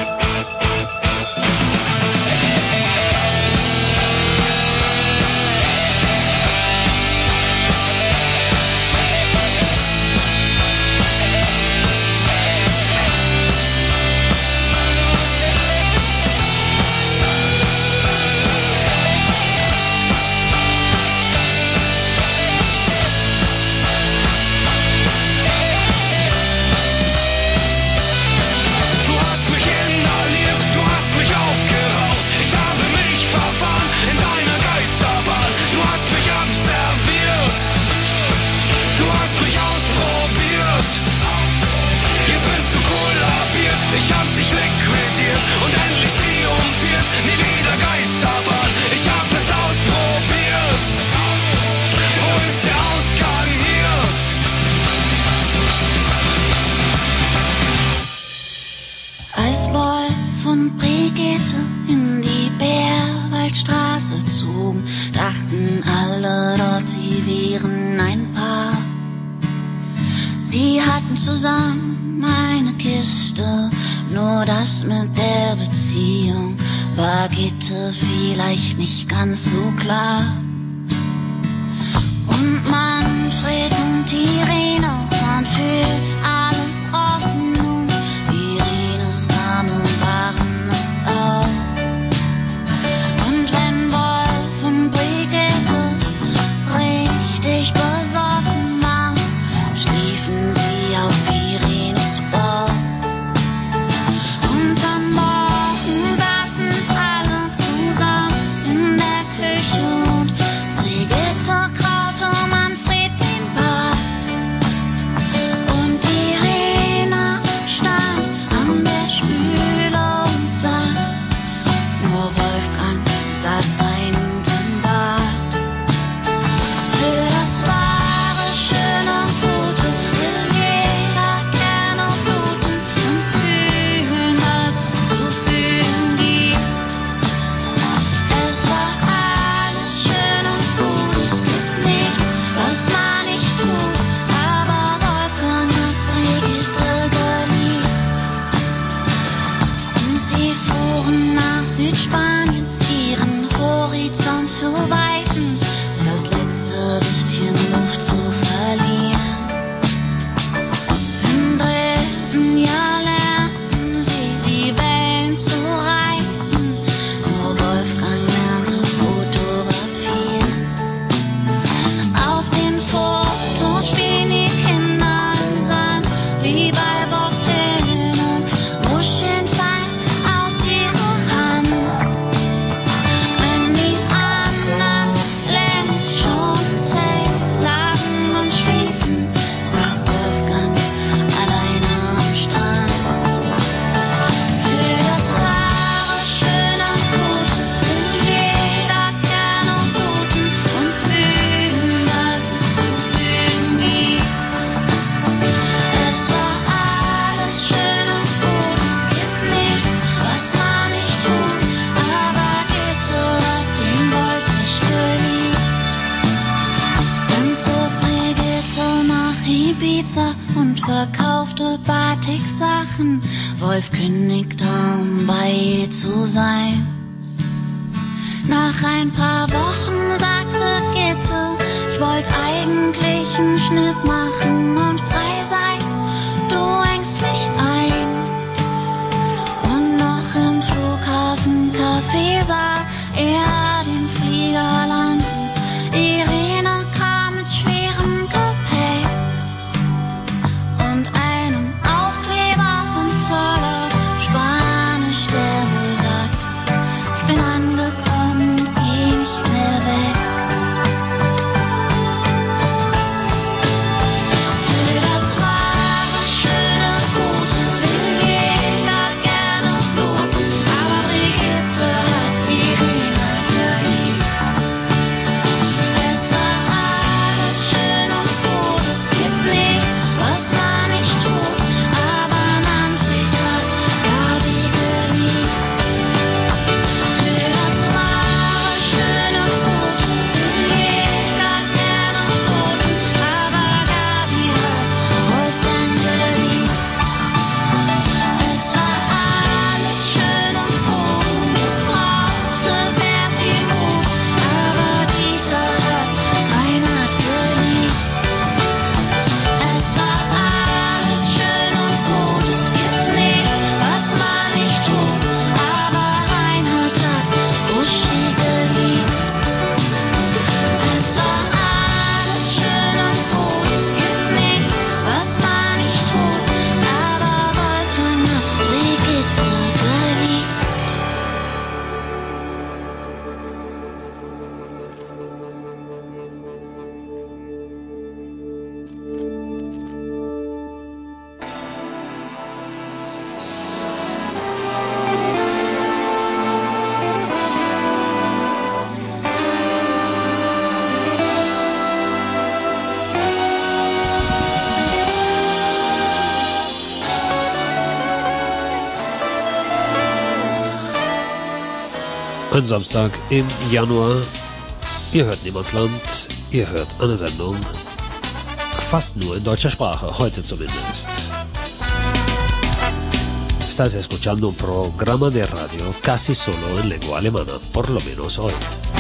Ich hab dich liquidiert und endlich triumphiert. Nie wieder Geisterbahn, ich hab es ausprobiert. Wo ist der Ausgang hier? Als Wolf und Brigitte in die Bärwaldstraße zogen, dachten alle dort, sie wären ein Paar. Sie hatten zusammen eine Kiste, nur das mit der Beziehung war Gitte vielleicht nicht ganz so klar. Und Manfred und Irene waren für alles offen und Irenes Name waren es auch. Und wenn Wolf und Brigitte richtig besoffen waren, schliefen verkaufte Batik-Sachen. Wolf kündigte, um bei ihr zu sein. Nach ein paar Wochen sagte Gitte, ich wollte eigentlich einen Schnitt machen und frei sein. Du engst mich ein. Und noch im Flughafencafé sah er den Flieger landen. Irene kam mit schwerem Gepäck und einem Aufkleber vom Zoller, Spanisch, der wohl sagte, ich bin angekommen und geh nicht mehr weg. Für das wahre, schöne, gute will jeder gerne bluten, aber Brigitte hat Irene geliebt. Es war alles schön und gut, es gibt nichts, was man nicht tut, aber Manfred hat Gabi geliebt. Für das wahre, schöne, gute will jeder gerne bluten, aber Gabi hat Wolfgang geliebt. Es war alles schön und gut und es brauchte sehr viel Mut, aber Dieter hat Reinhard geliebt. Es war alles schön und gut, es gibt nichts, was man nicht tut, aber Reinhard hat Uschi geliebt. Es war alles schön und gut, es gibt nichts, was man nicht tut, aber Wolfgang hat Brigitte geliebt. Ein Samstag im Januar. Ihr hört Niemandsland. Ihr hört eine Sendung fast nur in deutscher Sprache, heute zumindest. Estás escuchando un programa de radio casi solo en lengua alemana, por lo menos hoy.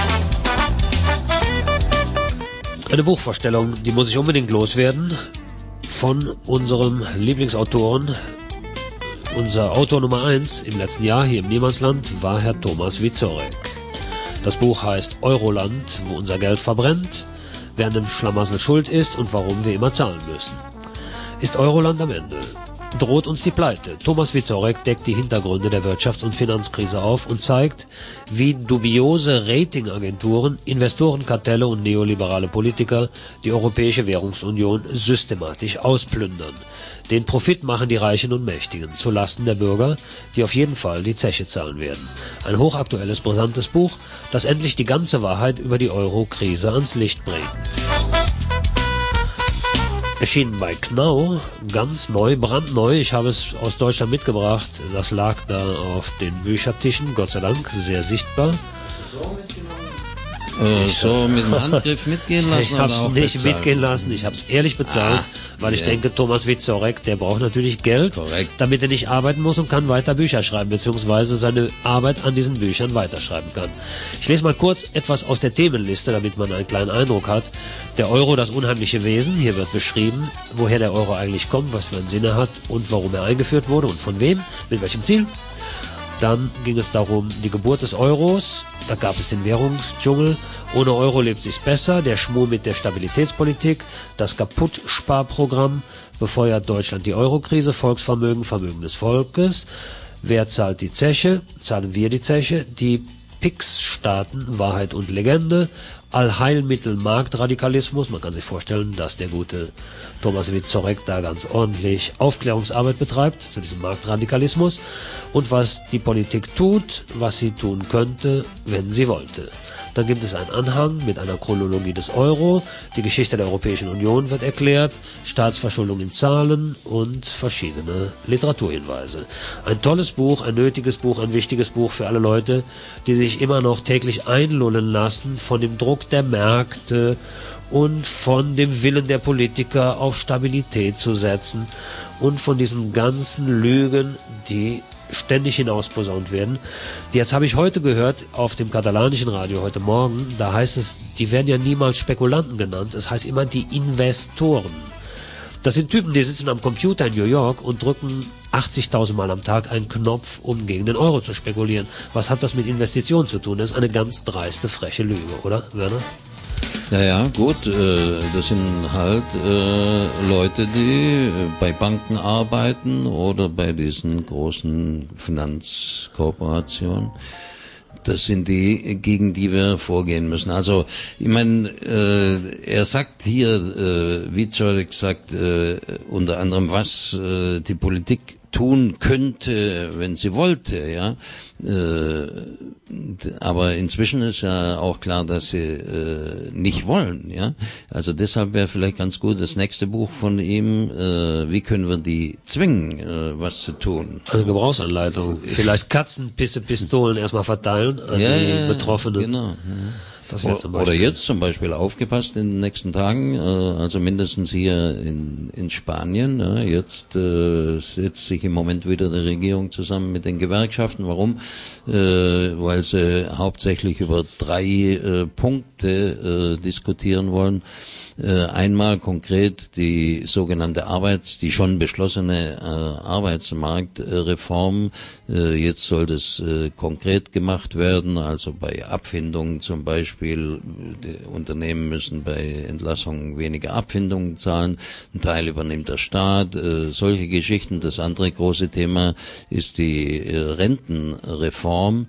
Eine Buchvorstellung, die muss ich unbedingt loswerden, von unserem Lieblingsautoren. Unser Autor Nummer 1 im letzten Jahr hier im Niemandsland war Herr Thomas Wieczorek. Das Buch heißt Euroland, wo unser Geld verbrennt, wer an dem Schlamassel schuld ist und warum wir immer zahlen müssen. Ist Euroland am Ende? Droht uns die Pleite? Thomas Wieczorek deckt die Hintergründe der Wirtschafts- und Finanzkrise auf und zeigt, wie dubiose Ratingagenturen, Investorenkartelle und neoliberale Politiker die Europäische Währungsunion systematisch ausplündern. Den Profit machen die Reichen und Mächtigen, zulasten der Bürger, die auf jeden Fall die Zeche zahlen werden. Ein hochaktuelles, brisantes Buch, das endlich die ganze Wahrheit über die Euro-Krise ans Licht bringt. Erschienen bei Knau, ganz neu, brandneu. Ich habe es aus Deutschland mitgebracht. Das lag da auf den Büchertischen, Gott sei Dank, sehr sichtbar. So mit dem Handgriff mitgehen lassen? Ich habe es nicht bezahlt? Mitgehen lassen, ich habe es ehrlich bezahlt, weil ich denke, Thomas Wieczorek, der braucht natürlich Geld, damit er nicht arbeiten muss und kann weiter Bücher schreiben, beziehungsweise seine Arbeit an diesen Büchern weiterschreiben kann. Ich lese mal kurz etwas aus der Themenliste, damit man einen kleinen Eindruck hat. Der Euro, das unheimliche Wesen. Hier wird beschrieben, woher der Euro eigentlich kommt, was für einen Sinn er hat und warum er eingeführt wurde und von wem, mit welchem Ziel. Dann ging es darum, die Geburt des Euros. Da gab es den Währungsdschungel. Ohne Euro lebt sich's besser. Der Schmuh mit der Stabilitätspolitik. Das Kaputtsparprogramm befeuert Deutschland die Eurokrise. Volksvermögen, Vermögen des Volkes. Wer zahlt die Zeche? Zahlen wir die Zeche? Die PIX-Staaten, Wahrheit und Legende. Allheilmittel Marktradikalismus. Man kann sich vorstellen, dass der gute Thomas Wieczorek da ganz ordentlich Aufklärungsarbeit betreibt zu diesem Marktradikalismus und was die Politik tut, was sie tun könnte, wenn sie wollte. Dann gibt es einen Anhang mit einer Chronologie des Euro, die Geschichte der Europäischen Union wird erklärt, Staatsverschuldung in Zahlen und verschiedene Literaturhinweise. Ein tolles Buch, ein nötiges Buch, ein wichtiges Buch für alle Leute, die sich immer noch täglich einlullen lassen von dem Druck der Märkte und von dem Willen der Politiker auf Stabilität zu setzen und von diesen ganzen Lügen, die ständig hinausposaunt werden. Jetzt habe ich heute gehört, auf dem katalanischen Radio heute Morgen, da heißt es, die werden ja niemals Spekulanten genannt, es heißt immer die Investoren. Das sind Typen, die sitzen am Computer in New York und drücken 80.000 Mal am Tag einen Knopf, um gegen den Euro zu spekulieren. Was hat das mit Investitionen zu tun? Das ist eine ganz dreiste, freche Lüge, oder, Werner? Ja, gut, das sind halt Leute, die bei Banken arbeiten oder bei diesen großen Finanzkorporationen. Das sind die, gegen die wir vorgehen müssen. Also, ich meine, er sagt hier, Wieczorek sagt unter anderem, was die Politik tun könnte, wenn sie wollte, ja. Aber inzwischen ist ja auch klar, dass sie nicht wollen, ja. Also deshalb wäre vielleicht ganz gut das nächste Buch von ihm, wie können wir die zwingen, was zu tun. Eine Gebrauchsanleitung. Vielleicht Katzenpisse, Pistolen erstmal verteilen an die Betroffenen. Genau. Ja. Das wäre zum Beispiel. Oder jetzt zum Beispiel aufgepasst in den nächsten Tagen, also mindestens hier in Spanien. Jetzt setzt sich im Moment wieder die Regierung zusammen mit den Gewerkschaften. Warum? Weil sie hauptsächlich über 3 Punkte diskutieren wollen. Einmal konkret die sogenannte die schon beschlossene Arbeitsmarktreform. Jetzt soll das konkret gemacht werden, also bei Abfindungen zum Beispiel. Die Unternehmen müssen bei Entlassungen weniger Abfindungen zahlen, ein Teil übernimmt der Staat, solche Geschichten. Das andere große Thema ist die Rentenreform,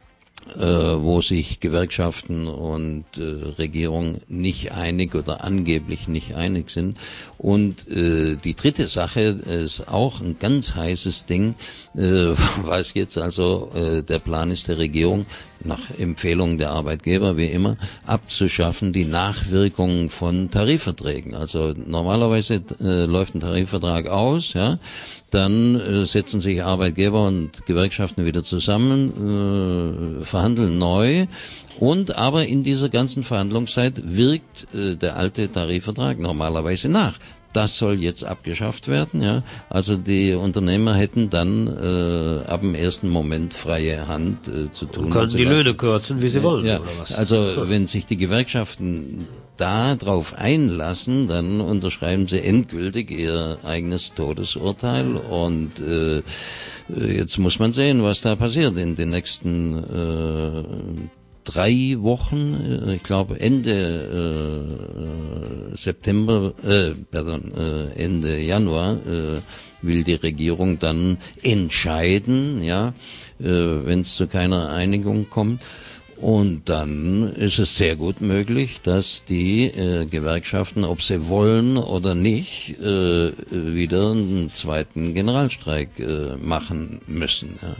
wo sich Gewerkschaften und Regierung nicht einig oder angeblich nicht einig sind. Und die dritte Sache ist auch ein ganz heißes Ding, was jetzt also der Plan ist der Regierung, nach Empfehlung der Arbeitgeber wie immer, abzuschaffen die Nachwirkungen von Tarifverträgen. Also normalerweise läuft ein Tarifvertrag aus, ja, dann setzen sich Arbeitgeber und Gewerkschaften wieder zusammen, verhandeln neu. Und aber in dieser ganzen Verhandlungszeit wirkt der alte Tarifvertrag normalerweise nach. Das soll jetzt abgeschafft werden, ja. Also die Unternehmer hätten dann ab dem ersten Moment freie Hand zu tun. Und können die Löhne kürzen, wie sie wollen, ja. Oder was? Also wenn sich die Gewerkschaften da drauf einlassen, dann unterschreiben sie endgültig ihr eigenes Todesurteil. Und jetzt muss man sehen, was da passiert in den nächsten 3 Wochen, ich glaube Ende Ende Januar will die Regierung dann entscheiden, ja, wenn es zu keiner Einigung kommt. Und dann ist es sehr gut möglich, dass die Gewerkschaften, ob sie wollen oder nicht, wieder einen zweiten Generalstreik machen müssen. Ja.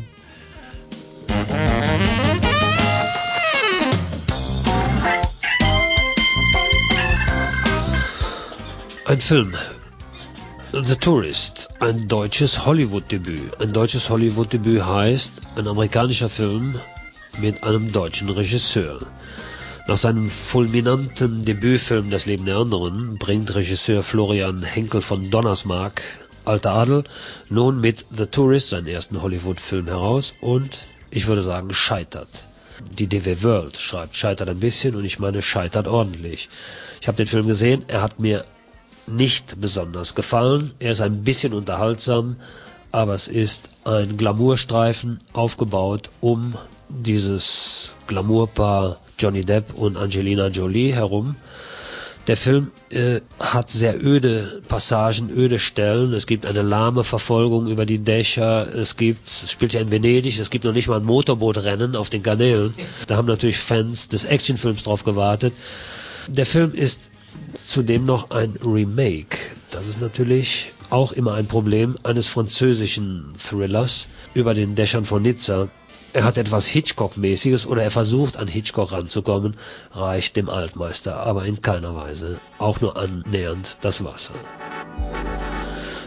Ein Film, The Tourist, ein deutsches Hollywood-Debüt. Ein deutsches Hollywood-Debüt heißt ein amerikanischer Film mit einem deutschen Regisseur. Nach seinem fulminanten Debütfilm Das Leben der anderen bringt Regisseur Florian Henkel von Donnersmarck, Alter Adel, nun mit The Tourist seinen ersten Hollywood-Film heraus und, ich würde sagen, scheitert. Die DW World schreibt, scheitert ein bisschen und ich meine, scheitert ordentlich. Ich habe den Film gesehen, er hat mir nicht besonders gefallen. Er ist ein bisschen unterhaltsam, aber es ist ein Glamourstreifen aufgebaut um dieses Glamourpaar Johnny Depp und Angelina Jolie herum. Der Film hat sehr öde Passagen, öde Stellen. Es gibt eine lahme Verfolgung über die Dächer. Es spielt ja in Venedig, es gibt noch nicht mal ein Motorbootrennen auf den Kanälen. Da haben natürlich Fans des Actionfilms drauf gewartet. Der Film ist zudem noch ein Remake. Das ist natürlich auch immer ein Problem eines französischen Thrillers über den Dächern von Nizza. Er hat etwas Hitchcock-mäßiges oder er versucht an Hitchcock ranzukommen, reicht dem Altmeister aber in keiner Weise, auch nur annähernd das Wasser.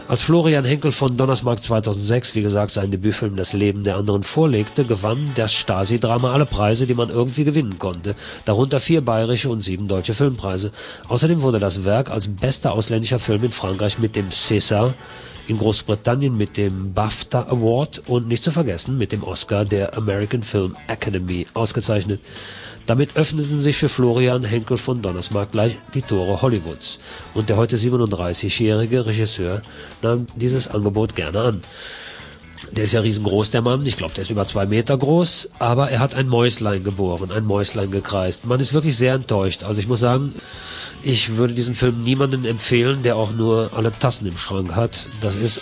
Als Florian Henkel von Donnersmarck 2006, wie gesagt, seinen Debütfilm Das Leben der anderen vorlegte, gewann das Stasi-Drama alle Preise, die man irgendwie gewinnen konnte, darunter 4 bayerische und 7 deutsche Filmpreise. Außerdem wurde das Werk als bester ausländischer Film in Frankreich mit dem César, in Großbritannien mit dem BAFTA Award und nicht zu vergessen mit dem Oscar der American Film Academy ausgezeichnet. Damit öffneten sich für Florian Henkel von Donnersmarck gleich die Tore Hollywoods. Und der heute 37-jährige Regisseur nahm dieses Angebot gerne an. Der ist ja riesengroß, der Mann. Ich glaube, der ist über 2 Meter groß. Aber er hat ein Mäuslein geboren, ein Mäuslein gekreist. Man ist wirklich sehr enttäuscht. Also ich muss sagen, ich würde diesen Film niemandem empfehlen, der auch nur alle Tassen im Schrank hat. Das ist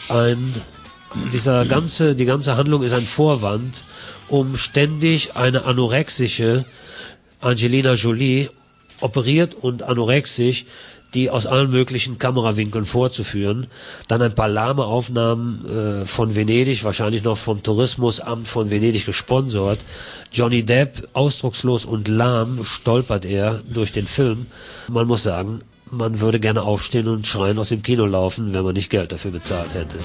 die ganze Handlung ist ein Vorwand, um ständig eine anorexische Angelina Jolie, operiert und anorexisch, die aus allen möglichen Kamerawinkeln vorzuführen. Dann ein paar lahme Aufnahmen von Venedig, wahrscheinlich noch vom Tourismusamt von Venedig gesponsert. Johnny Depp, ausdruckslos und lahm, stolpert er durch den Film. Man muss sagen, man würde gerne aufstehen und schreien aus dem Kino laufen, wenn man nicht Geld dafür bezahlt hätte.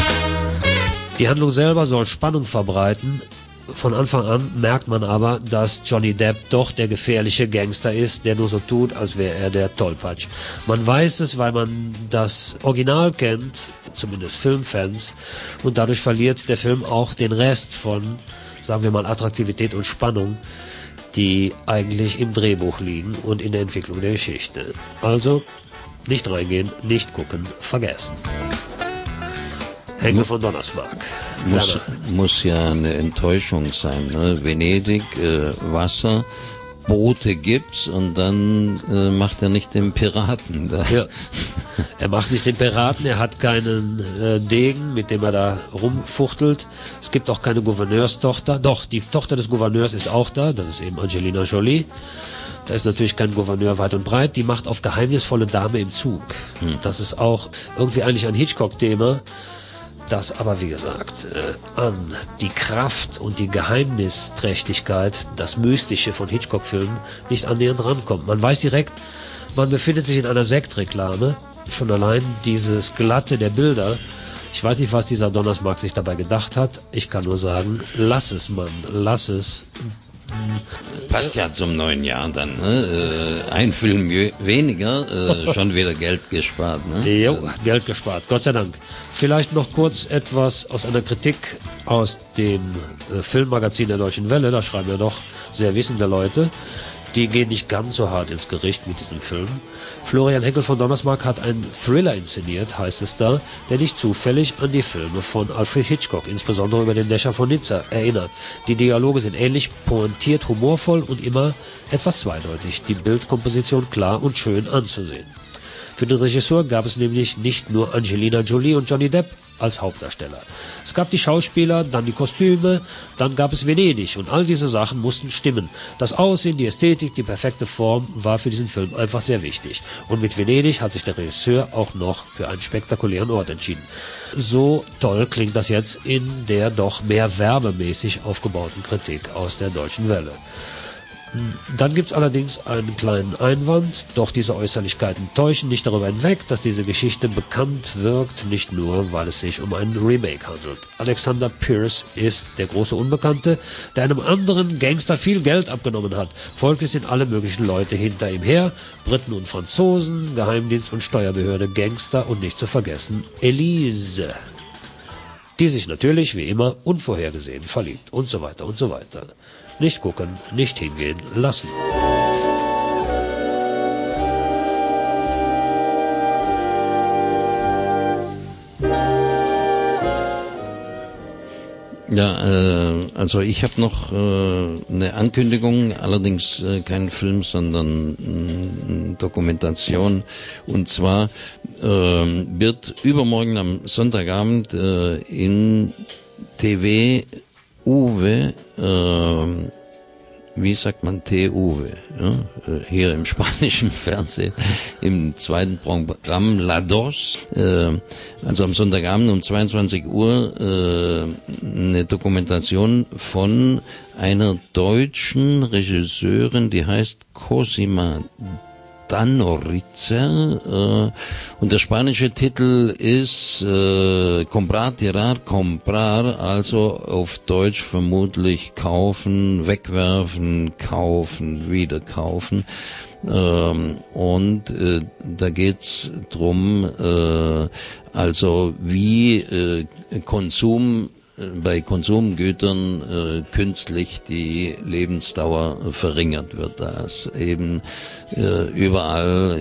Die Handlung selber soll Spannung verbreiten. Von Anfang an merkt man aber, dass Johnny Depp doch der gefährliche Gangster ist, der nur so tut, als wäre er der Tollpatsch. Man weiß es, weil man das Original kennt, zumindest Filmfans, und dadurch verliert der Film auch den Rest von, sagen wir mal, Attraktivität und Spannung, die eigentlich im Drehbuch liegen und in der Entwicklung der Geschichte. Also, nicht reingehen, nicht gucken, vergessen. Henkel von Donnersmarck. Muss ja eine Enttäuschung sein, ne? Venedig, Wasser, Boote gibt's und dann macht er nicht den Piraten da. Ja. Er macht nicht den Piraten, er hat keinen Degen, mit dem er da rumfuchtelt. Es gibt auch keine Gouverneurstochter. Doch, die Tochter des Gouverneurs ist auch da, das ist eben Angelina Jolie. Da ist natürlich kein Gouverneur weit und breit, die macht auf geheimnisvolle Dame im Zug. Das ist auch irgendwie eigentlich ein Hitchcock-Thema, das aber, wie gesagt, an die Kraft und die Geheimnisträchtigkeit, das Mystische von Hitchcock-Filmen nicht annähernd rankommt. Man weiß direkt, man befindet sich in einer Sektreklame. Schon allein dieses Glatte der Bilder. Ich weiß nicht, was dieser Donnersmarck sich dabei gedacht hat. Ich kann nur sagen, lass es, Mann, lass es. Passt ja zum neuen Jahr dann, ne? Ein Film weniger, schon wieder Geld gespart, ne? Jo, Geld gespart, Gott sei Dank. Vielleicht noch kurz etwas aus einer Kritik aus dem Filmmagazin der Deutschen Welle, da schreiben ja doch sehr wissende Leute. Die gehen nicht ganz so hart ins Gericht mit diesem Film. Florian Henkel von Donnersmarck hat einen Thriller inszeniert, heißt es da, der nicht zufällig an die Filme von Alfred Hitchcock, insbesondere über den Dächer von Nizza, erinnert. Die Dialoge sind ähnlich pointiert, humorvoll und immer etwas zweideutig. Die Bildkomposition klar und schön anzusehen. Für den Regisseur gab es nämlich nicht nur Angelina Jolie und Johnny Depp als Hauptdarsteller. Es gab die Schauspieler, dann die Kostüme, dann gab es Venedig und all diese Sachen mussten stimmen. Das Aussehen, die Ästhetik, die perfekte Form war für diesen Film einfach sehr wichtig. Und mit Venedig hat sich der Regisseur auch noch für einen spektakulären Ort entschieden. So toll klingt das jetzt in der doch mehr werbemäßig aufgebauten Kritik aus der Deutschen Welle. Dann gibt's allerdings einen kleinen Einwand, doch diese Äußerlichkeiten täuschen nicht darüber hinweg, dass diese Geschichte bekannt wirkt, nicht nur, weil es sich um einen Remake handelt. Alexander Pierce ist der große Unbekannte, der einem anderen Gangster viel Geld abgenommen hat. Folglich sind alle möglichen Leute hinter ihm her, Briten und Franzosen, Geheimdienst und Steuerbehörde, Gangster und nicht zu vergessen Elise, die sich natürlich, wie immer, unvorhergesehen verliebt und so weiter und so weiter. Nicht gucken, nicht hingehen lassen. Ja, also ich habe noch eine Ankündigung, allerdings kein Film, sondern Dokumentation. Und zwar wird übermorgen am Sonntagabend in TV Uwe, wie sagt man TUW, ja? Hier im spanischen Fernsehen, im zweiten Programm La Dos, also am Sonntagabend um 22 Uhr eine Dokumentation von einer deutschen Regisseurin, die heißt Cosima Stanoritzer, und der spanische Titel ist Comprar, Tirar, Comprar, also auf Deutsch vermutlich kaufen, wegwerfen, kaufen, wieder kaufen. Und da geht's drum, also wie bei Konsumgütern künstlich die Lebensdauer verringert wird, dass eben überall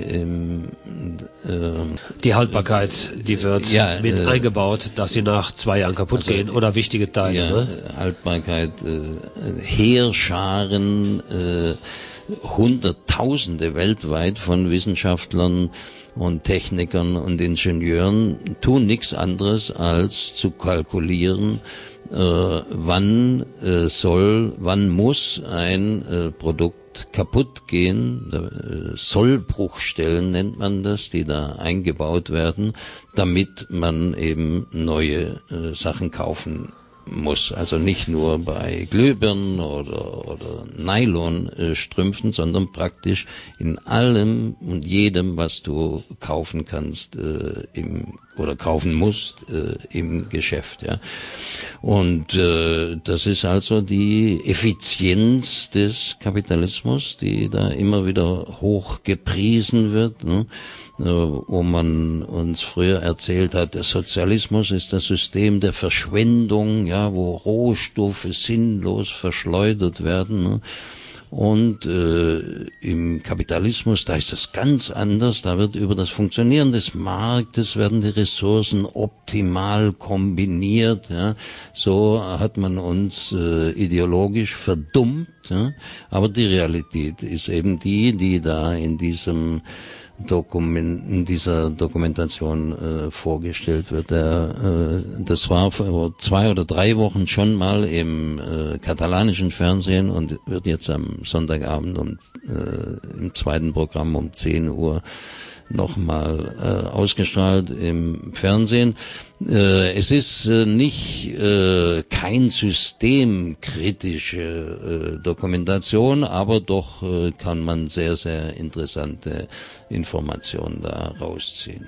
die Haltbarkeit, die wird mit eingebaut, dass sie nach 2 Jahren kaputt gehen oder wichtige Teile. Ja, ne? Haltbarkeit, Heerscharen, Hunderttausende weltweit von Wissenschaftlern und Technikern und Ingenieuren tun nichts anderes als zu kalkulieren, wann muss ein Produkt kaputt gehen, Sollbruchstellen nennt man das, die da eingebaut werden, damit man eben neue Sachen kaufen muss. Also nicht nur bei Glühbirnen oder Nylonstrümpfen, sondern praktisch in allem und jedem, was du kaufen kannst oder kaufen musst im Geschäft. Ja. Und das ist also die Effizienz des Kapitalismus, die da immer wieder hoch gepriesen wird, ne? Wo man uns früher erzählt hat, der Sozialismus ist das System der Verschwendung, ja, wo Rohstoffe sinnlos verschleudert werden, ne? Und im Kapitalismus, da ist das ganz anders, da wird über das Funktionieren des Marktes werden die Ressourcen optimal kombiniert, ja. So hat man uns ideologisch verdummt, ja. Aber die Realität ist eben die da in dieser Dokumentation vorgestellt wird. Das war vor 2 oder 3 Wochen schon mal im katalanischen Fernsehen und wird jetzt am Sonntagabend im zweiten Programm um 10 Uhr nochmal ausgestrahlt im Fernsehen. Es ist nicht kein systemkritische Dokumentation, aber doch kann man sehr, sehr interessante Informationen da rausziehen.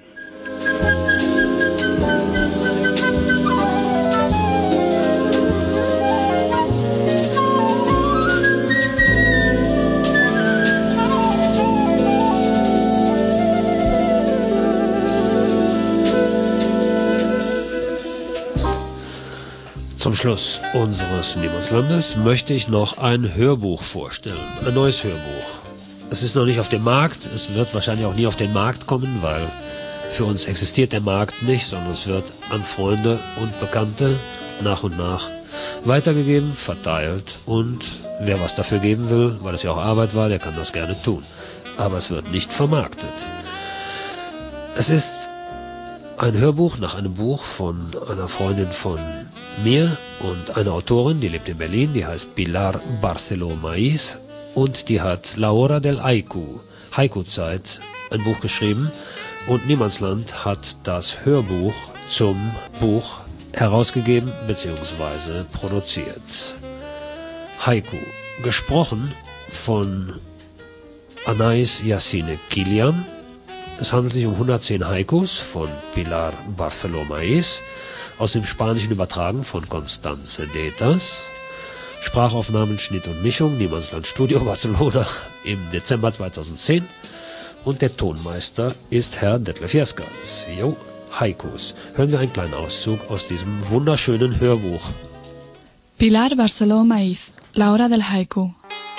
Zum Schluss unseres Niemandslandes möchte ich noch ein Hörbuch vorstellen, ein neues Hörbuch. Es ist noch nicht auf dem Markt, es wird wahrscheinlich auch nie auf den Markt kommen, weil für uns existiert der Markt nicht, sondern es wird an Freunde und Bekannte nach und nach weitergegeben, verteilt, und wer was dafür geben will, weil es ja auch Arbeit war, der kann das gerne tun. Aber es wird nicht vermarktet. Es ist ein Hörbuch nach einem Buch von einer Freundin von mir und einer Autorin, die lebt in Berlin, die heißt Pilar Barceló Maiz, und die hat La Hora del Haiku, Haiku-Zeit, ein Buch geschrieben, und Niemandsland hat das Hörbuch zum Buch herausgegeben bzw. produziert. Haiku, gesprochen von Anais Yassine Kilian. Es handelt sich um 110 Haikus von Pilar Barceló Maiz, aus dem Spanischen übertragen von Constance Detas. Sprachaufnahmen, Schnitt und Mischung, Niemandsland Studio Barcelona im Dezember 2010. Und der Tonmeister ist Herr Detlef Jaskatz. Jo, Haikus. Hören wir einen kleinen Auszug aus diesem wunderschönen Hörbuch. Pilar Barceló Maiz, La Hora del Haiku.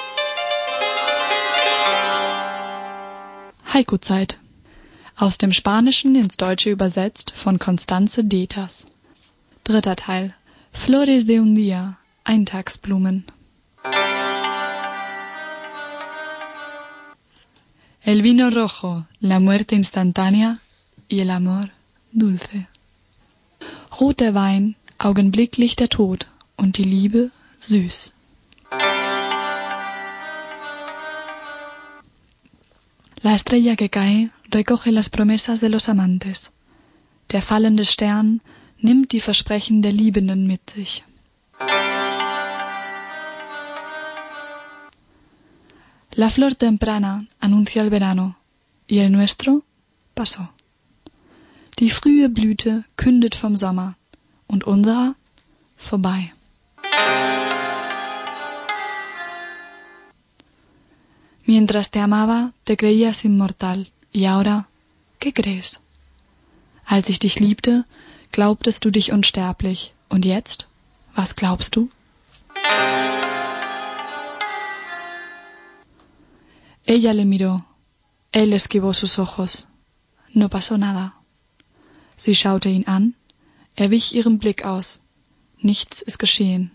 Haiku-Zeit. Aus dem Spanischen ins Deutsche übersetzt von Constance Detas. 3. Teil. Flores de un día, Eintagsblumen. El vino rojo, la muerte instantánea y el amor dulce. Roter Wein, augenblicklich der Tod und die Liebe süß. La estrella que cae recoge las promesas de los amantes. Der fallende Stern nimmt die Versprechen der Liebenden mit sich. La flor temprana anuncia el verano, y el nuestro pasó. Die frühe Blüte kündet vom Sommer und unserer vorbei. Mientras te amaba, te creías inmortal. Y ahora, ¿qué crees? Als ich dich liebte, glaubtest du dich unsterblich. Und jetzt? Was glaubst du? Ella le miró. Él esquivó sus ojos. No pasó nada. Sie schaute ihn an. Er wich ihrem Blick aus. Nichts ist geschehen.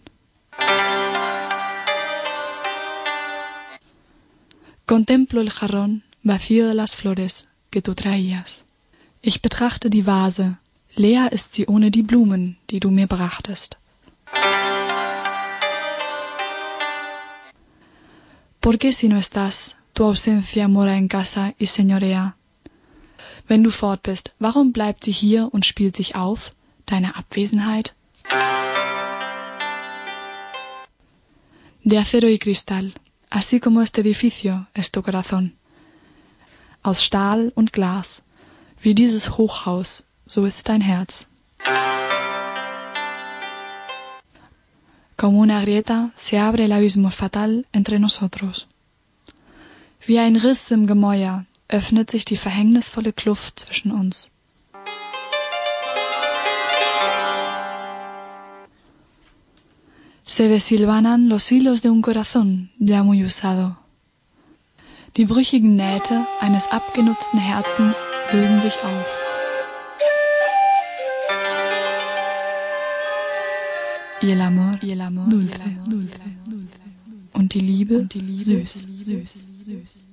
Contemplo el jarrón vacío de las flores que tú traías. Ich betrachte die Vase. Leer ist sie ohne die Blumen, die du mir brachtest. ¿Por qué si no estás, tu ausencia mora en casa y señorea? Wenn du fort bist, warum bleibt sie hier und spielt sich auf, deine Abwesenheit? De acero y cristal, así como este edificio es tu corazón. Aus Stahl und Glas, wie dieses Hochhaus, so ist dein Herz. Como una grieta se abre el abismo fatal entre nosotros. Wie ein Riss im Gemäuer öffnet sich die verhängnisvolle Kluft zwischen uns. Se desilvanan los hilos de un corazón ya muy usado. Die brüchigen Nähte eines abgenutzten Herzens lösen sich auf. Y el amor dulce, dulce, dulce. Und die Liebe süß, süß, süß.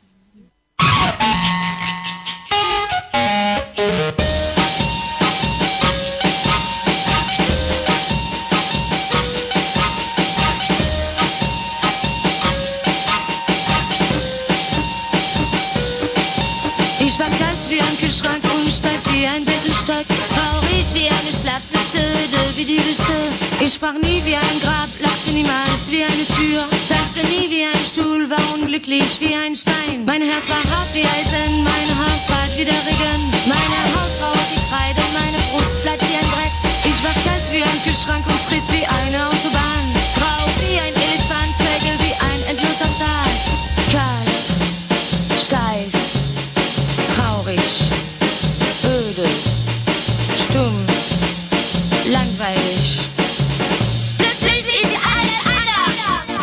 Ich war kalt wie ein Kühlschrank und steif wie ein Besenstock, traurig wie eine Schlafmütze, öde wie die Wüste. Ich sprach nie wie ein Grab, lachte niemals wie eine Tür, tanzte nie wie ein Stuhl, war unglücklich wie ein Stein. Mein Herz war hart wie Eisen, meine Haut kalt wie der Regen, meine Haut rau wie Kreide, meine Brust bleibt wie ein Brett. Ich war kalt wie ein Kühlschrank und trist wie eine Autobahn, grau wie ein Elefant, träge wie ein endloser Tal. Kalt, steif, traurig, öde, stumm, langweilig. Plötzlich ist alles anders.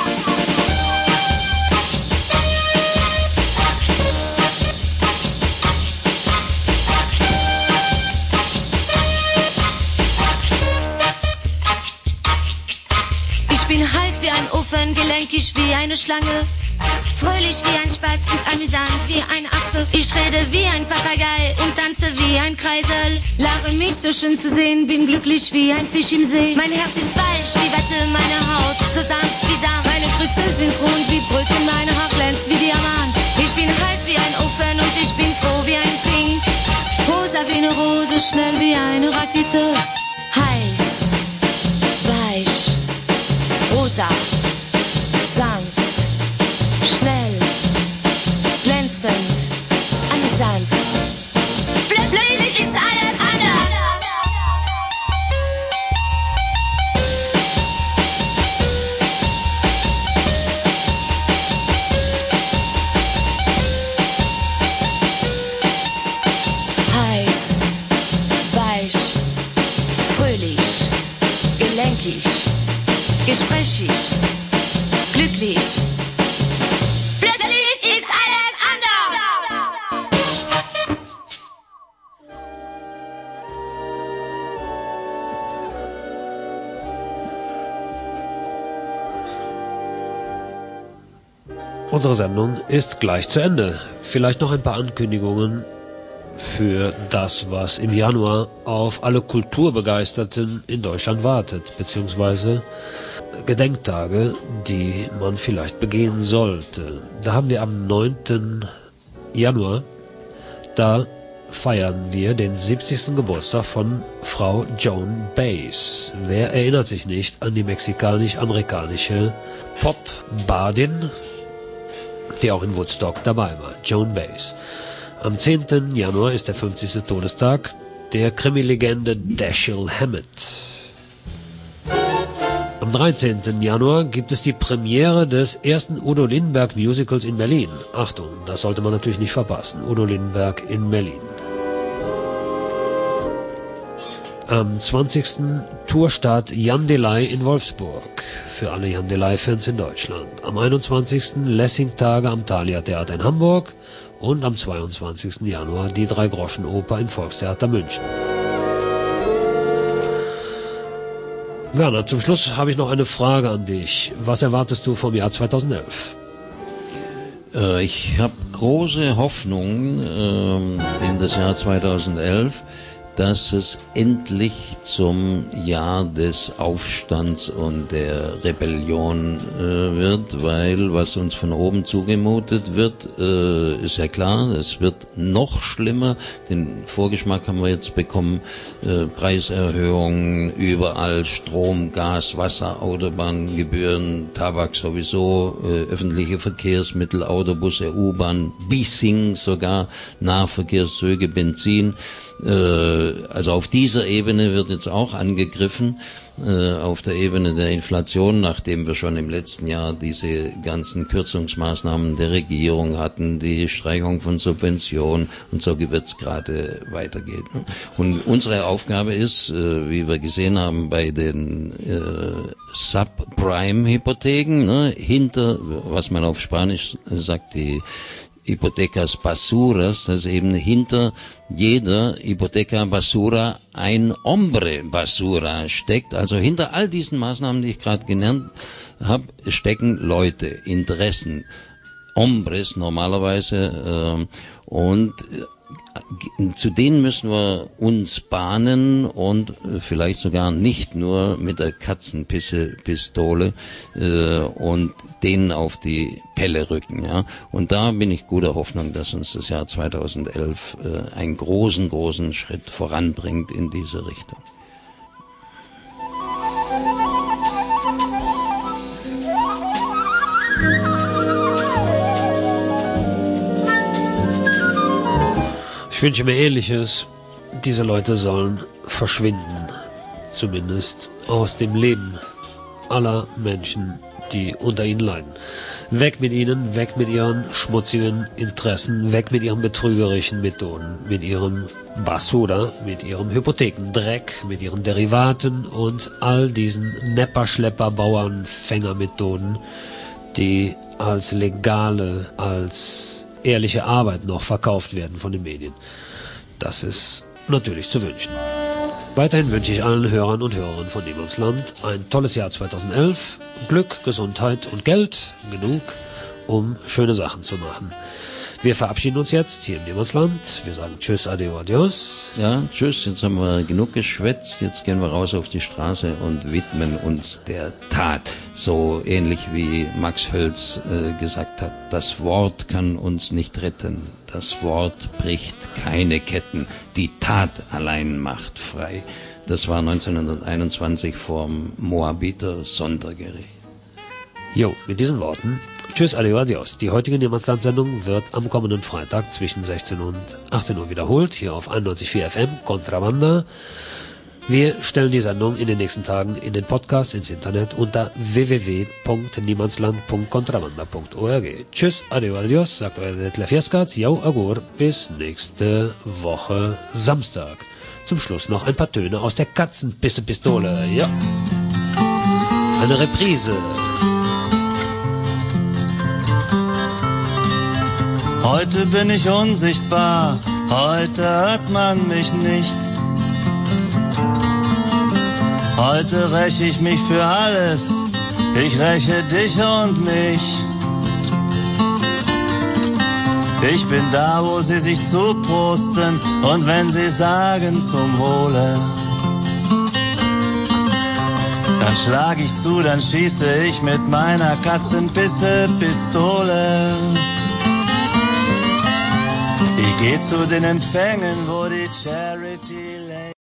Ich bin heiß wie ein Ofen, gelenkig wie eine Schlange, fröhlich wie ein Spatz und amüsant wie ein Affe. Ich rede wie ein Papagei und tanze wie ein Kreisel. Lache mich so schön zu sehen, bin glücklich wie ein Fisch im See. Mein Herz ist weich wie Watte, meine Haut so sanft wie Samt. Meine Brüste sind rund wie Brötchen, meine Haut glänzt wie Diamant. Ich bin heiß wie ein Ofen und ich bin froh wie ein Fink. Rosa wie eine Rose, schnell wie eine Rakete. Heiß, weich, rosa, sanft, schnell, glänzend, amüsant. Plötzlich ist alles anders. Heiß, weich, fröhlich, gelenkig, gesprächig, glücklich. Plötzlich ist alles anders. Unsere Sendung ist gleich zu Ende. Vielleicht noch ein paar Ankündigungen für das, was im Januar auf alle Kulturbegeisterten in Deutschland wartet, beziehungsweise Gedenktage, die man vielleicht begehen sollte. Da haben wir am 9. Januar, da feiern wir den 70. Geburtstag von Frau Joan Baez. Wer erinnert sich nicht an die mexikanisch-amerikanische Pop-Bardin, die auch in Woodstock dabei war, Joan Baez. Am 10. Januar ist der 50. Todestag der Krimi-Legende Dashiell Hammett. Am 13. Januar gibt es die Premiere des ersten Udo Lindenberg Musicals in Berlin. Achtung, das sollte man natürlich nicht verpassen. Udo Lindenberg in Berlin. Am 20. Tourstart Jan Delay in Wolfsburg. Für alle Jan Delay-Fans in Deutschland. Am 21. Lessing-Tage am Thalia Theater in Hamburg. Und am 22. Januar die Drei-Groschen-Oper im Volkstheater München. Werner, zum Schluss habe ich noch eine Frage an dich. Was erwartest du vom Jahr 2011? Ich habe große Hoffnung in das Jahr 2011, dass es endlich zum Jahr des Aufstands und der Rebellion wird, weil was uns von oben zugemutet wird, ist ja klar, es wird noch schlimmer. Den Vorgeschmack haben wir jetzt bekommen, Preiserhöhungen überall, Strom, Gas, Wasser, Autobahngebühren, Tabak sowieso, öffentliche Verkehrsmittel, Autobusse, U-Bahn, Leasing sogar, Nahverkehrszüge, Benzin. Also auf dieser Ebene wird jetzt auch angegriffen, auf der Ebene der Inflation, nachdem wir schon im letzten Jahr diese ganzen Kürzungsmaßnahmen der Regierung hatten, die Streichung von Subventionen, und so wird es gerade weitergehen. Und unsere Aufgabe ist, wie wir gesehen haben bei den Subprime-Hypotheken, hinter, was man auf Spanisch sagt, die Hypothecas Basuras, dass eben hinter jeder Hypotheca Basura ein Hombre Basura steckt. Also hinter all diesen Maßnahmen, die ich gerade genannt habe, stecken Leute, Interessen, Hombres normalerweise, und zu denen müssen wir uns bahnen und vielleicht sogar nicht nur mit der Katzenpisse-Pistole und denen auf die Pelle rücken. Ja. Und da bin ich guter Hoffnung, dass uns das Jahr 2011 einen großen Schritt voranbringt in diese Richtung. Ich wünsche mir Ähnliches. Diese Leute sollen verschwinden, zumindest aus dem Leben aller Menschen, die unter ihnen leiden. Weg mit ihnen, weg mit ihren schmutzigen Interessen, weg mit ihren betrügerischen Methoden, mit ihrem Basura, mit ihrem Hypothekendreck, mit ihren Derivaten und all diesen Nepper, Schlepper, Bauern, Fängermethoden, die als legale, als ehrliche Arbeit noch verkauft werden von den Medien. Das ist natürlich zu wünschen. Weiterhin wünsche ich allen Hörern und Hörerinnen von Niemandsland ein tolles Jahr 2011. Glück, Gesundheit und Geld genug, um schöne Sachen zu machen. Wir verabschieden uns jetzt hier im Niemandsland. Wir sagen Tschüss, Adeo, Adios. Ja, tschüss, jetzt haben wir genug geschwätzt. Jetzt gehen wir raus auf die Straße und widmen uns der Tat. So ähnlich wie Max Hölz gesagt hat, das Wort kann uns nicht retten. Das Wort bricht keine Ketten. Die Tat allein macht frei. Das war 1921 vorm Moabiter Sondergericht. Jo, mit diesen Worten Tschüss, Adeo, Adios. Die heutige Niemandsland-Sendung wird am kommenden Freitag zwischen 16 und 18 Uhr wiederholt, hier auf 91.4 FM, Contrabanda. Wir stellen die Sendung in den nächsten Tagen in den Podcast, ins Internet unter www.niemandsland.contrabanda.org. Tschüss, Adeo, Adios, sagt euer Detlef Jaskatz. Jau, agur, bis nächste Woche Samstag. Zum Schluss noch ein paar Töne aus der Katzenpisse-Pistole. Ja. Eine Reprise. Heute bin ich unsichtbar, heute hört man mich nicht. Heute räche ich mich für alles, ich räche dich und mich. Ich bin da, wo sie sich zuprosten und wenn sie sagen zum Wohle, dann schlag ich zu, dann schieße ich mit meiner Katzenpisse-Pistole. Ich geh zu den Empfängen, wo die Charity